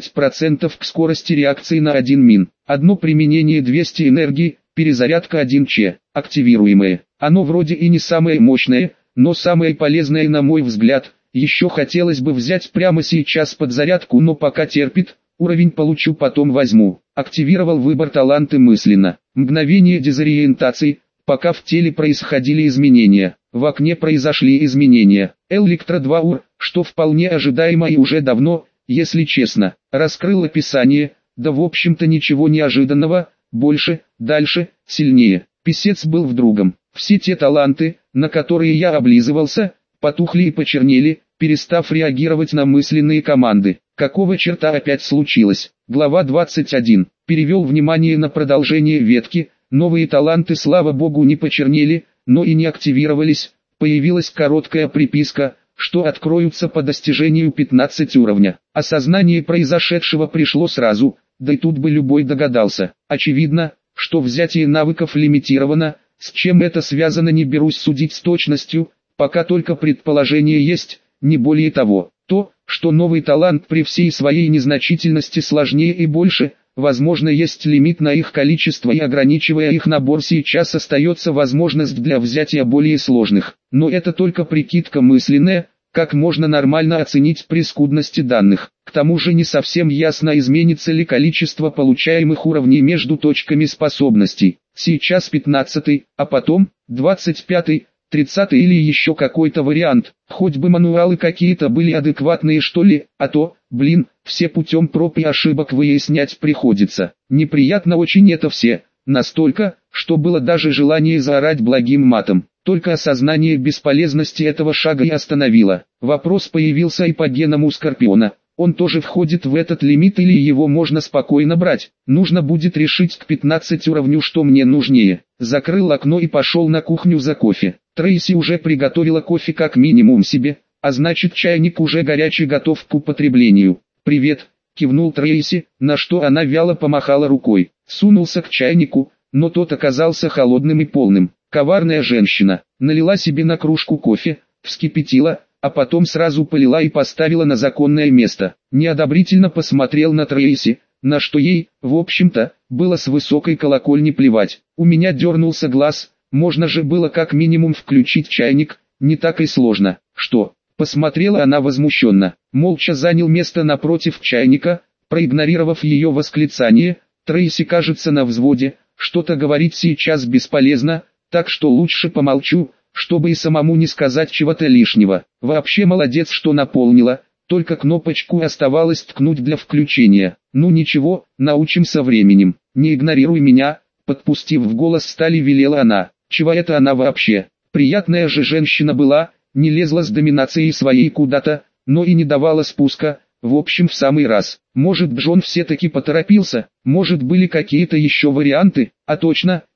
30% к скорости реакции на 1 мин. Одно применение 200 энергии, перезарядка 1 ч. Активируемое. Оно вроде и не самое мощное, но самое полезное на мой взгляд. Еще хотелось бы взять прямо сейчас подзарядку, но пока терпит. Уровень получу, потом возьму. Активировал выбор таланты мысленно. Мгновение дезориентации. Пока в теле происходили изменения, в окне произошли изменения. Электро 2 ур, что вполне ожидаемо и уже давно, если честно. Раскрыл описание, да в общем-то ничего неожиданного, больше, дальше, сильнее. Писец был в другом. Все те таланты, на которые я облизывался, потухли и почернели, перестав реагировать на мысленные команды. Какого черта опять случилось? Глава 21. Перевел внимание на продолжение ветки. Новые таланты, слава богу, не почернели, но и не активировались. Появилась короткая приписка, что откроются по достижению 15 уровня. Осознание произошедшего пришло сразу, да и тут бы любой догадался. Очевидно, что взятие навыков лимитировано, с чем это связано не берусь судить с точностью, пока только предположение есть, не более того. То, что новый талант при всей своей незначительности сложнее и больше, возможно, есть лимит на их количество, и ограничивая их набор сейчас остается возможность для взятия более сложных. Но это только прикидка мысленная, как можно нормально оценить при скудности данных. К тому же не совсем ясно, изменится ли количество получаемых уровней между точками способностей. Сейчас 15, а потом 25, 30 или еще какой-то вариант. Хоть бы мануалы какие-то были адекватные, что ли, а то, все путем проб и ошибок выяснять приходится. Неприятно очень это все, настолько, что было даже желание заорать благим матом. Только осознание бесполезности этого шага и остановило. Вопрос появился и по генам у Скорпиона. Он тоже входит в этот лимит или его можно спокойно брать? Нужно будет решить к 15 уровню, что мне нужнее. Закрыл окно и пошел на кухню за кофе. Трейси уже приготовила кофе как минимум себе, а значит чайник уже горячий, готов к употреблению. «Привет», — кивнул Трейси, на что она вяло помахала рукой. Сунулся к чайнику, но тот оказался холодным и полным. Коварная женщина. Налила себе на кружку кофе, вскипятила, а потом сразу полила и поставила на законное место. Неодобрительно посмотрел на Трейси, на что ей, в общем-то, было с высокой колокольни плевать. У меня дернулся глаз, можно же было как минимум включить чайник, не так и сложно. Что? Посмотрела она возмущенно. Молча занял место напротив чайника, проигнорировав ее восклицание. Трейси кажется на взводе, что-то говорить сейчас бесполезно, так что лучше помолчу, чтобы и самому не сказать чего-то лишнего. Вообще молодец, что наполнила, только кнопочку оставалось ткнуть для включения. Ну ничего, научимся временем. Не игнорируй меня, подпустив в голос стали, велела она. Чего это она вообще? Приятная же женщина была, не лезла с доминацией своей куда-то, но и не давала спуска. В общем, в самый раз. Может, Джон все-таки поторопился, может, были какие-то еще варианты, а точно,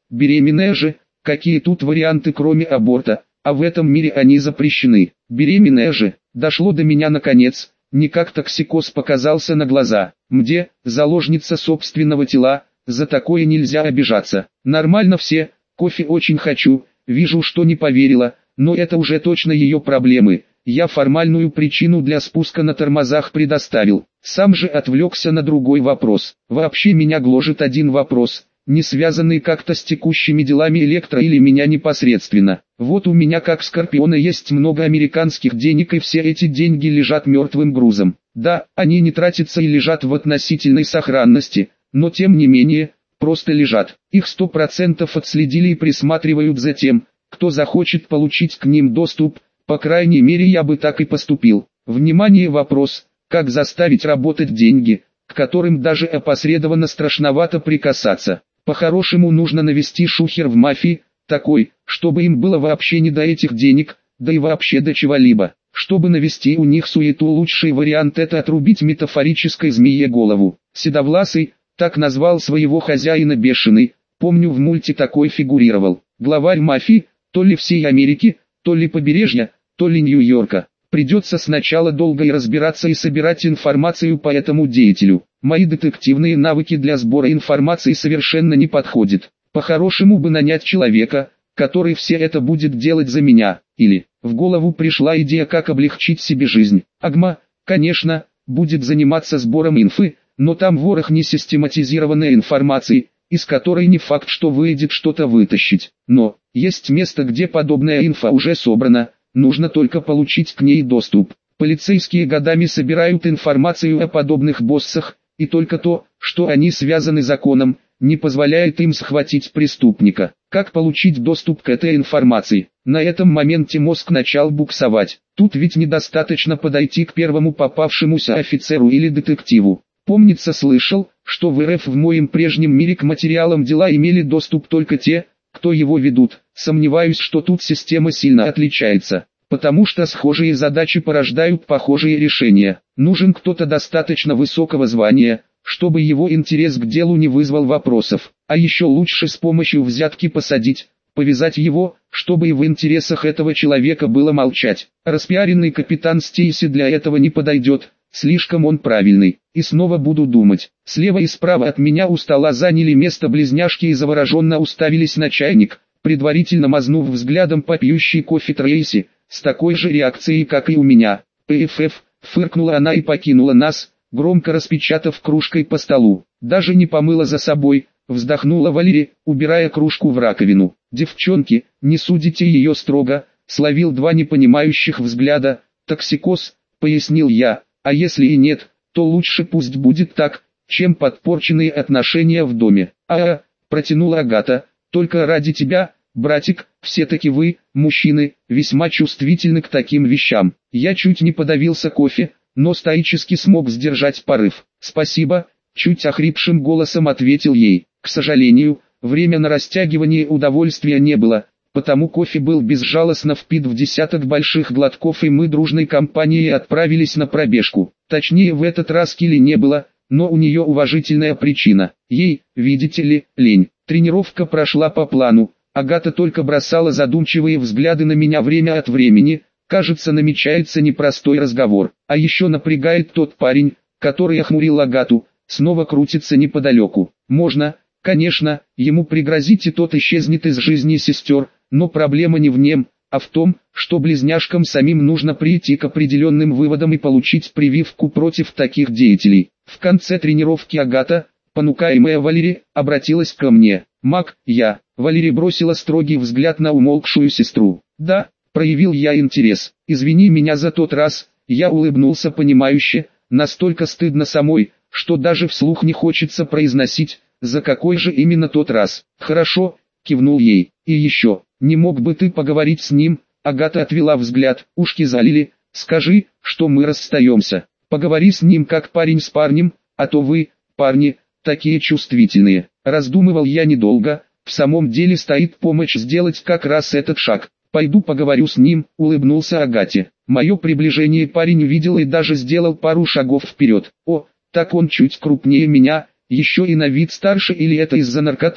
беременная же, какие тут варианты кроме аборта, а в этом мире они запрещены. Беременная же, дошло до меня наконец, не как токсикоз показался на глаза. Мде, заложница собственного тела, за такое нельзя обижаться. Нормально все, кофе очень хочу, вижу, что не поверила, но это уже точно ее проблемы. Я формальную причину для спуска на тормозах предоставил. Сам же отвлекся на другой вопрос. Вообще меня гложет один вопрос, не связанный как-то с текущими делами Электро или меня непосредственно. Вот у меня как Скорпиона есть много американских денег, и все эти деньги лежат мертвым грузом. Да, они не тратятся и лежат в относительной сохранности, но тем не менее, просто лежат. Их 100% отследили и присматривают за тем, кто захочет получить к ним доступ. По крайней мере, я бы так и поступил. Внимание, вопрос, как заставить работать деньги, к которым даже опосредованно страшновато прикасаться. По-хорошему нужно навести шухер в мафии, такой, чтобы им было вообще не до этих денег, да и вообще до чего-либо. Чтобы навести у них суету, лучший вариант это отрубить метафорической змее голову. Седовласый, так назвал своего хозяина Бешеный, помню в мульте такой фигурировал. Главарь мафии, то ли всей Америки, то ли побережья, то ли Нью-Йорка. Придется сначала долго и разбираться и собирать информацию по этому деятелю. Мои детективные навыки для сбора информации совершенно не подходят. По-хорошему бы нанять человека, который все это будет делать за меня. Или, в голову пришла идея, как облегчить себе жизнь. Агма, конечно, будет заниматься сбором инфы, но там ворох несистематизированной информации, из которой не факт, что выйдет что-то вытащить. Но, есть место, где подобная инфа уже собрана, нужно только получить к ней доступ. Полицейские годами собирают информацию о подобных боссах, и только то, что они связаны законом, не позволяет им схватить преступника. Как получить доступ к этой информации? На этом моменте мозг начал буксовать. Тут ведь недостаточно подойти к первому попавшемуся офицеру или детективу. Помнится, слышал, что в РФ в моем прежнем мире к материалам дела имели доступ только те, кто его ведут. Сомневаюсь, что тут система сильно отличается, потому что схожие задачи порождают похожие решения. Нужен кто-то достаточно высокого звания, чтобы его интерес к делу не вызвал вопросов, а еще лучше с помощью взятки посадить, повязать его, чтобы и в интересах этого человека было молчать. Распиаренный капитан Стейси для этого не подойдет. Слишком он правильный. И снова буду думать. Слева и справа от меня у стола заняли место близняшки и завороженно уставились на чайник, предварительно мазнув взглядом по пьющей кофе Трейси, с такой же реакцией, как и у меня. «ПФФ», фыркнула она и покинула нас, громко распечатав кружкой по столу. Даже не помыла за собой, вздохнула Валерия, убирая кружку в раковину. «Девчонки, не судите ее строго», словил два непонимающих взгляда. «Токсикоз», пояснил я. А если и нет, то лучше пусть будет так, чем подпорченные отношения в доме. Протянула Агата, только ради тебя, братик, все-таки вы, мужчины, весьма чувствительны к таким вещам. Я чуть не подавился кофе, но стоически смог сдержать порыв. Спасибо, чуть охрипшим голосом ответил ей. К сожалению, время на растягивание удовольствия не было. Потому кофе был безжалостно впит в десяток больших глотков, и мы дружной компанией отправились на пробежку. Точнее, в этот раз Килли не было, но у нее уважительная причина. Ей, видите ли, лень. Тренировка прошла по плану. Агата только бросала задумчивые взгляды на меня время от времени. Кажется, намечается непростой разговор. А еще напрягает тот парень, который охмурил Агату, снова крутится неподалеку. Можно, конечно, ему пригрозить, и тот исчезнет из жизни сестер. Но проблема не в нем, а в том, что близняшкам самим нужно прийти к определенным выводам и получить прививку против таких деятелей. В конце тренировки Агата, понукаемая Валерией, обратилась ко мне. «Мак, я». Валерия бросила строгий взгляд на умолкшую сестру. «Да», проявил я интерес. «Извини меня за тот раз», я улыбнулся понимающе, настолько стыдно самой, что даже вслух не хочется произносить, за какой же именно тот раз. «Хорошо», кивнул ей. «И еще, не мог бы ты поговорить с ним?» Агата отвела взгляд, ушки залили. «Скажи, что мы расстаемся. Поговори с ним как парень с парнем, а то вы, парни, такие чувствительные». Раздумывал я недолго, в самом деле стоит помочь сделать как раз этот шаг. «Пойду поговорю с ним», улыбнулся Агате. Мое приближение парень увидел и даже сделал пару шагов вперед. «О, так он чуть крупнее меня, еще и на вид старше, или это из-за наркоты?»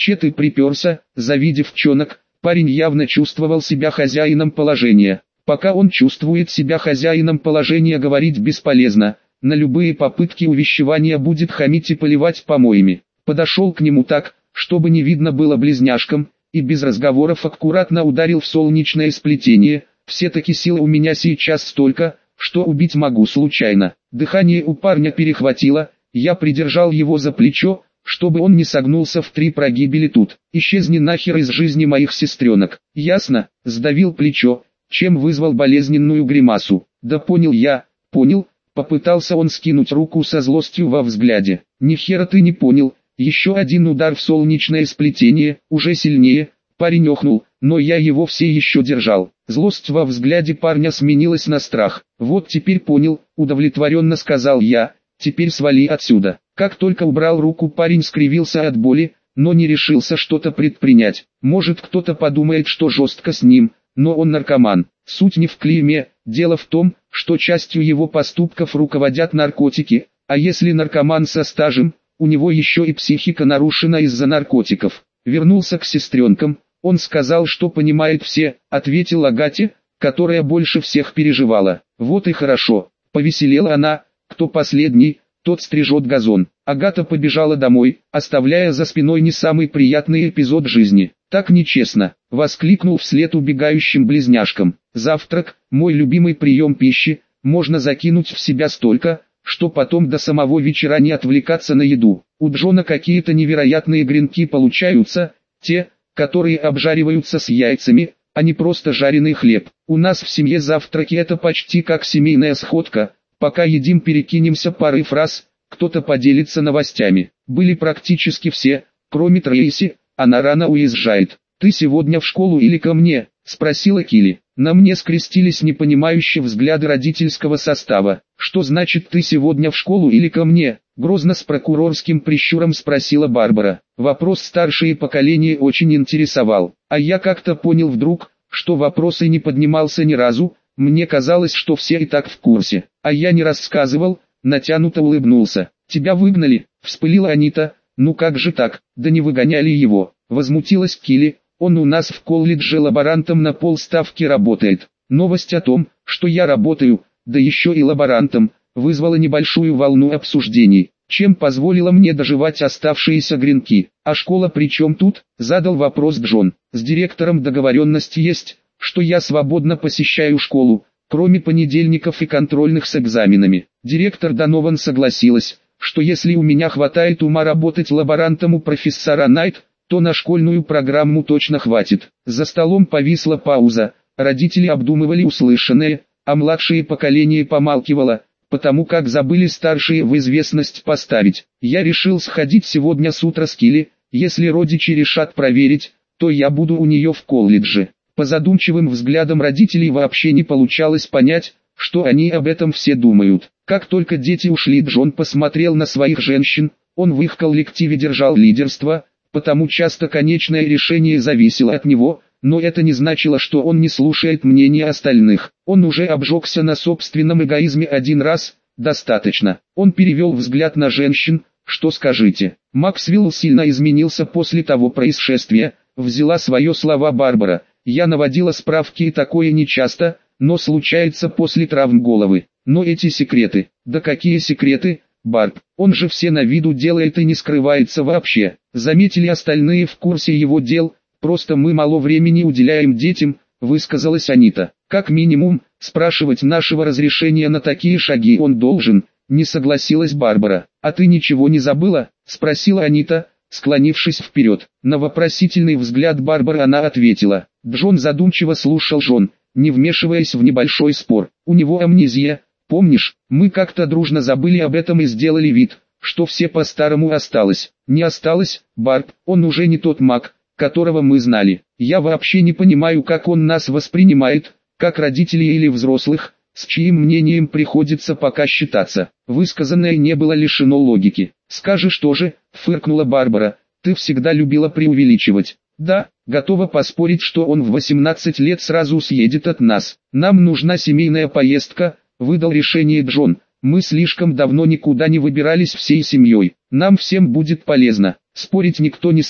Че ты приперся? Завидев девчонок, парень явно чувствовал себя хозяином положения. Пока он чувствует себя хозяином положения, говорить бесполезно. На любые попытки увещевания будет хамить и поливать помоями. Подошел к нему так, чтобы не видно было близняшкам, и без разговоров аккуратно ударил в солнечное сплетение. Все-таки сил у меня сейчас столько, что убить могу случайно. Дыхание у парня перехватило, я придержал его за плечо, чтобы он не согнулся в 3 прогибели тут. Исчезни нахер из жизни моих сестренок. Ясно? Сдавил плечо, чем вызвал болезненную гримасу. Да понял я, понял. Попытался он скинуть руку со злостью во взгляде. Ни хера ты не понял. Еще один удар в солнечное сплетение, уже сильнее. Парень охнул, но я его все еще держал. Злость во взгляде парня сменилась на страх. Вот теперь понял, удовлетворенно сказал я. Теперь свали отсюда. Как только убрал руку, парень скривился от боли, но не решился что-то предпринять. Может, кто-то подумает, что жестко с ним, но он наркоман. Суть не в клейме, дело в том, что частью его поступков руководят наркотики, а если наркоман со стажем, у него еще и психика нарушена из-за наркотиков. Вернулся к сестренкам, он сказал, что понимает все, ответил Агате, которая больше всех переживала. Вот и хорошо, повеселела она. Кто последний, тот стрижет газон. Агата побежала домой, оставляя за спиной не самый приятный эпизод жизни. Так нечестно, воскликнул вслед убегающим близняшкам. Завтрак, мой любимый прием пищи, можно закинуть в себя столько, что потом до самого вечера не отвлекаться на еду. У Джона какие-то невероятные гренки получаются, те, которые обжариваются с яйцами, а не просто жареный хлеб. У нас в семье завтраки это почти как семейная сходка. Пока едим, перекинемся парой фраз, кто-то поделится новостями. Были практически все, кроме Трейси, она рано уезжает. «Ты сегодня в школу или ко мне?» – спросила Килли. На мне скрестились непонимающие взгляды родительского состава. «Что значит ты сегодня в школу или ко мне?» – грозно с прокурорским прищуром спросила Барбара. Вопрос старшее поколение очень интересовал, а я как-то понял вдруг, что вопрос и не поднимался ни разу. Мне казалось, что все и так в курсе, а я не рассказывал, натянуто улыбнулся. «Тебя выгнали?» – вспылила Анита. «Ну как же так, да не выгоняли его», – возмутилась Килли. «Он у нас в колледже лаборантом на полставки работает». Новость о том, что я работаю, да еще и лаборантом, вызвала небольшую волну обсуждений, чем позволила мне доживать оставшиеся гренки. «А школа при чем тут?» – задал вопрос Джон. «С директором договоренность есть, что я свободно посещаю школу, кроме понедельников и контрольных с экзаменами». Директор Донован согласилась, что если у меня хватает ума работать лаборантом у профессора Найт, то на школьную программу точно хватит. За столом повисла пауза, родители обдумывали услышанное, а младшее поколение помалкивало, потому как забыли старшие в известность поставить. Я решил сходить сегодня с утра с Килли, если родичи решат проверить, то я буду у нее в колледже. По задумчивым взглядам родителей вообще не получалось понять, что они об этом все думают. Как только дети ушли, Джон посмотрел на своих женщин, он в их коллективе держал лидерство, потому часто конечное решение зависело от него, но это не значило, что он не слушает мнения остальных. Он уже обжегся на собственном эгоизме один раз, достаточно. Он перевел взгляд на женщин. «Что скажите?» Максвелл сильно изменился после того происшествия, взяла свое слова Барбара. «Я наводила справки и такое нечасто, но случается после травм головы. Но эти секреты, да какие секреты, Барб, он же все на виду делает и не скрывается вообще. Заметили остальные в курсе его дел, просто мы мало времени уделяем детям», высказалась Анита. «Как минимум, спрашивать нашего разрешения на такие шаги он должен», не согласилась Барбара. «А ты ничего не забыла?» спросила Анита, склонившись вперед. На вопросительный взгляд Барбары она ответила. Джон задумчиво слушал не вмешиваясь в небольшой спор. «У него амнезия, помнишь, мы как-то дружно забыли об этом и сделали вид, что все по-старому осталось». «Не осталось, Барб, он уже не тот маг, которого мы знали. Я вообще не понимаю, как он нас воспринимает, как родителей или взрослых, с чьим мнением приходится пока считаться». Высказанное не было лишено логики. «Скажешь тоже», фыркнула Барбара, «ты всегда любила преувеличивать». «Да, готова поспорить, что он в 18 лет сразу съедет от нас. Нам нужна семейная поездка», выдал решение Джон. «Мы слишком давно никуда не выбирались всей семьей. Нам всем будет полезно». Спорить никто не стал.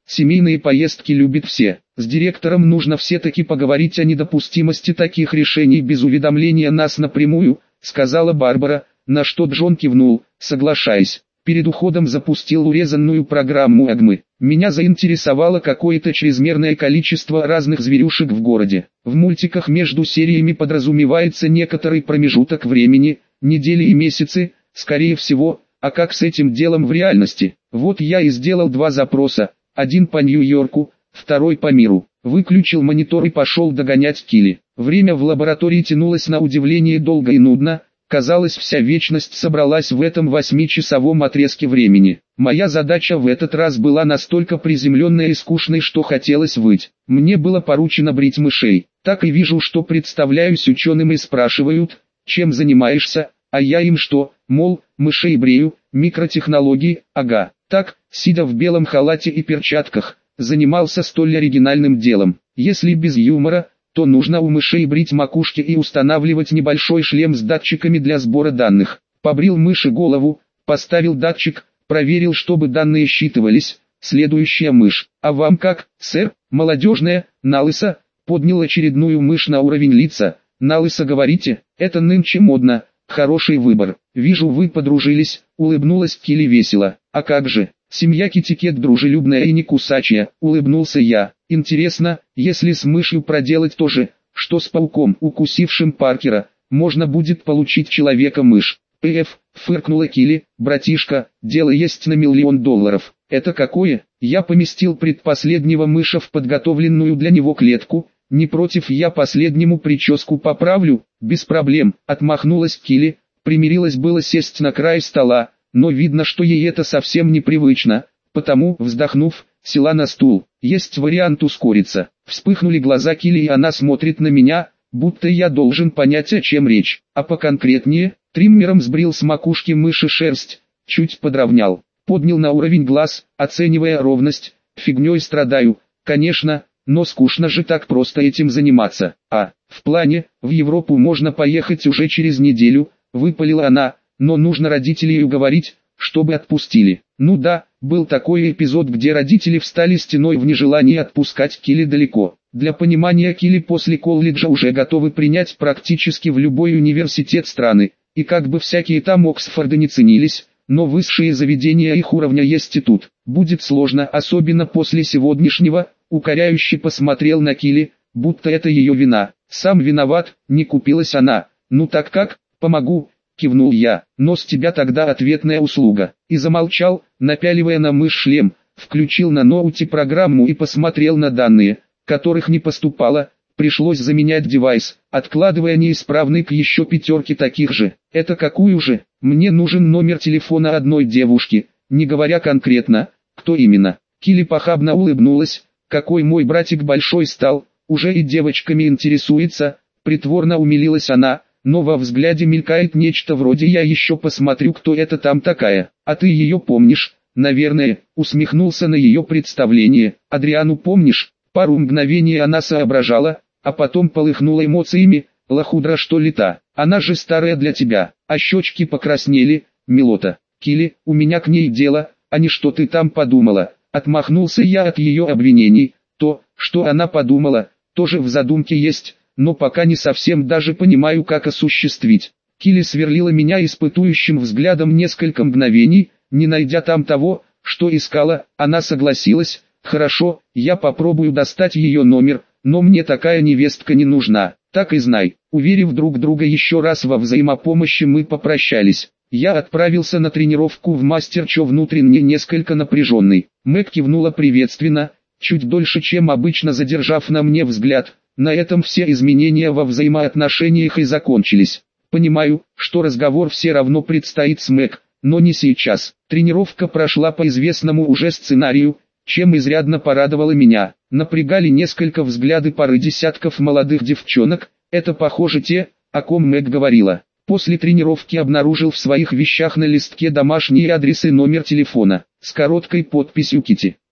Семейные поездки любят все. С директором нужно все-таки поговорить о недопустимости таких решений без уведомления нас напрямую, сказала Барбара, на что Джон кивнул, соглашаясь. Перед уходом запустил урезанную программу Агмы. Меня заинтересовало какое-то чрезмерное количество разных зверюшек в городе. В мультиках между сериями подразумевается некоторый промежуток времени, недели и месяцы, скорее всего, а как с этим делом в реальности? Вот я и сделал 2 запроса, один по Нью-Йорку, второй по миру. Выключил монитор и пошел догонять Килли. Время в лаборатории тянулось на удивление долго и нудно. Казалось, вся вечность собралась в этом 8-часовом отрезке времени. Моя задача в этот раз была настолько приземленной и скучной, что хотелось выть. Мне было поручено брить мышей. Так и вижу, что представляюсь ученым и спрашивают, чем занимаешься, а я им что, мол, мышей брею, микротехнологии, ага. Так, сидя в белом халате и перчатках, занимался столь оригинальным делом. Если без юмора, то нужно у мышей брить макушки и устанавливать небольшой шлем с датчиками для сбора данных. Побрил мыши голову, поставил датчик, проверил, чтобы данные считывались. Следующая мышь. А вам как, сэр? Молодежная, налысо, поднял очередную мышь на уровень лица. Налысо говорите, это нынче модно, хороший выбор. Вижу, вы подружились, улыбнулась Килли весело. А как же? Семья Китикет дружелюбная и не кусачая, улыбнулся я. Интересно, если с мышью проделать то же, что с пауком, укусившим Паркера, можно будет получить человека-мышь. Фыркнула Килли, братишка, дело есть на $1 миллион. Это какое? Я поместил предпоследнего мыша в подготовленную для него клетку. Не против, я последнему прическу поправлю? Без проблем, отмахнулась Килли, примирилась было сесть на край стола, но видно, что ей это совсем непривычно, потому, вздохнув, села на стул. Есть вариант ускориться. Вспыхнули глаза Килли, и она смотрит на меня, будто я должен понять, о чем речь. А поконкретнее, триммером сбрил с макушки мыши шерсть, чуть подровнял, поднял на уровень глаз, оценивая ровность. Фигней страдаю, конечно, но скучно же так просто этим заниматься. В плане, в Европу можно поехать уже через неделю, выпалила она, но нужно родителей уговорить, чтобы отпустили. Ну да, был такой эпизод, где родители встали стеной в нежелании отпускать Килли далеко. Для понимания, Килли после колледжа уже готовы принять практически в любой университет страны, и как бы всякие там Оксфорды не ценились, но высшие заведения их уровня есть и тут. Будет сложно, особенно после сегодняшнего. Укоряюще посмотрел на Килли, будто это ее вина. Сам виноват, не купилась она. Ну так как, помогу, кивнул я, но с тебя тогда ответная услуга. И замолчал, напяливая на мышь шлем, включил на ноуте программу и посмотрел на данные, которых не поступало. Пришлось заменять девайс, откладывая неисправный к еще 5 таких же. Это какую же? Мне нужен номер телефона одной девушки, не говоря конкретно, кто именно. Килли похабно улыбнулась. Какой мой братик большой стал, уже и девочками интересуется, притворно умилилась она, но во взгляде мелькает нечто вроде «я еще посмотрю, кто это там такая, а ты ее помнишь?» Наверное, усмехнулся на ее представление. Адриану помнишь? Пару мгновений она соображала, а потом полыхнула эмоциями. Лохудра что ли та? Она же старая для тебя, а щечки покраснели. Милота, Килли, у меня к ней дело, а не что ты там подумала. Отмахнулся я от ее обвинений. То, что она подумала, тоже в задумке есть, но пока не совсем даже понимаю, как осуществить. Килли сверлила меня испытующим взглядом несколько мгновений, не найдя там того, что искала. Она согласилась. Хорошо, я попробую достать ее номер, но мне такая невестка не нужна. Так и знай. Уверив друг друга еще раз во взаимопомощи, мы попрощались. Я отправился на тренировку в мастер-чо, внутренне несколько напряженный. Мэг кивнула приветственно, чуть дольше, чем обычно, задержав на мне взгляд. На этом все изменения во взаимоотношениях и закончились. Понимаю, что разговор все равно предстоит с Мэг, но не сейчас. Тренировка прошла по известному уже сценарию, чем изрядно порадовало меня. Напрягали несколько взгляды пары десятков молодых девчонок, это похоже те, о ком Мэг говорила. После тренировки обнаружил в своих вещах на листке домашний адрес и номер телефона, с короткой подписью Кити.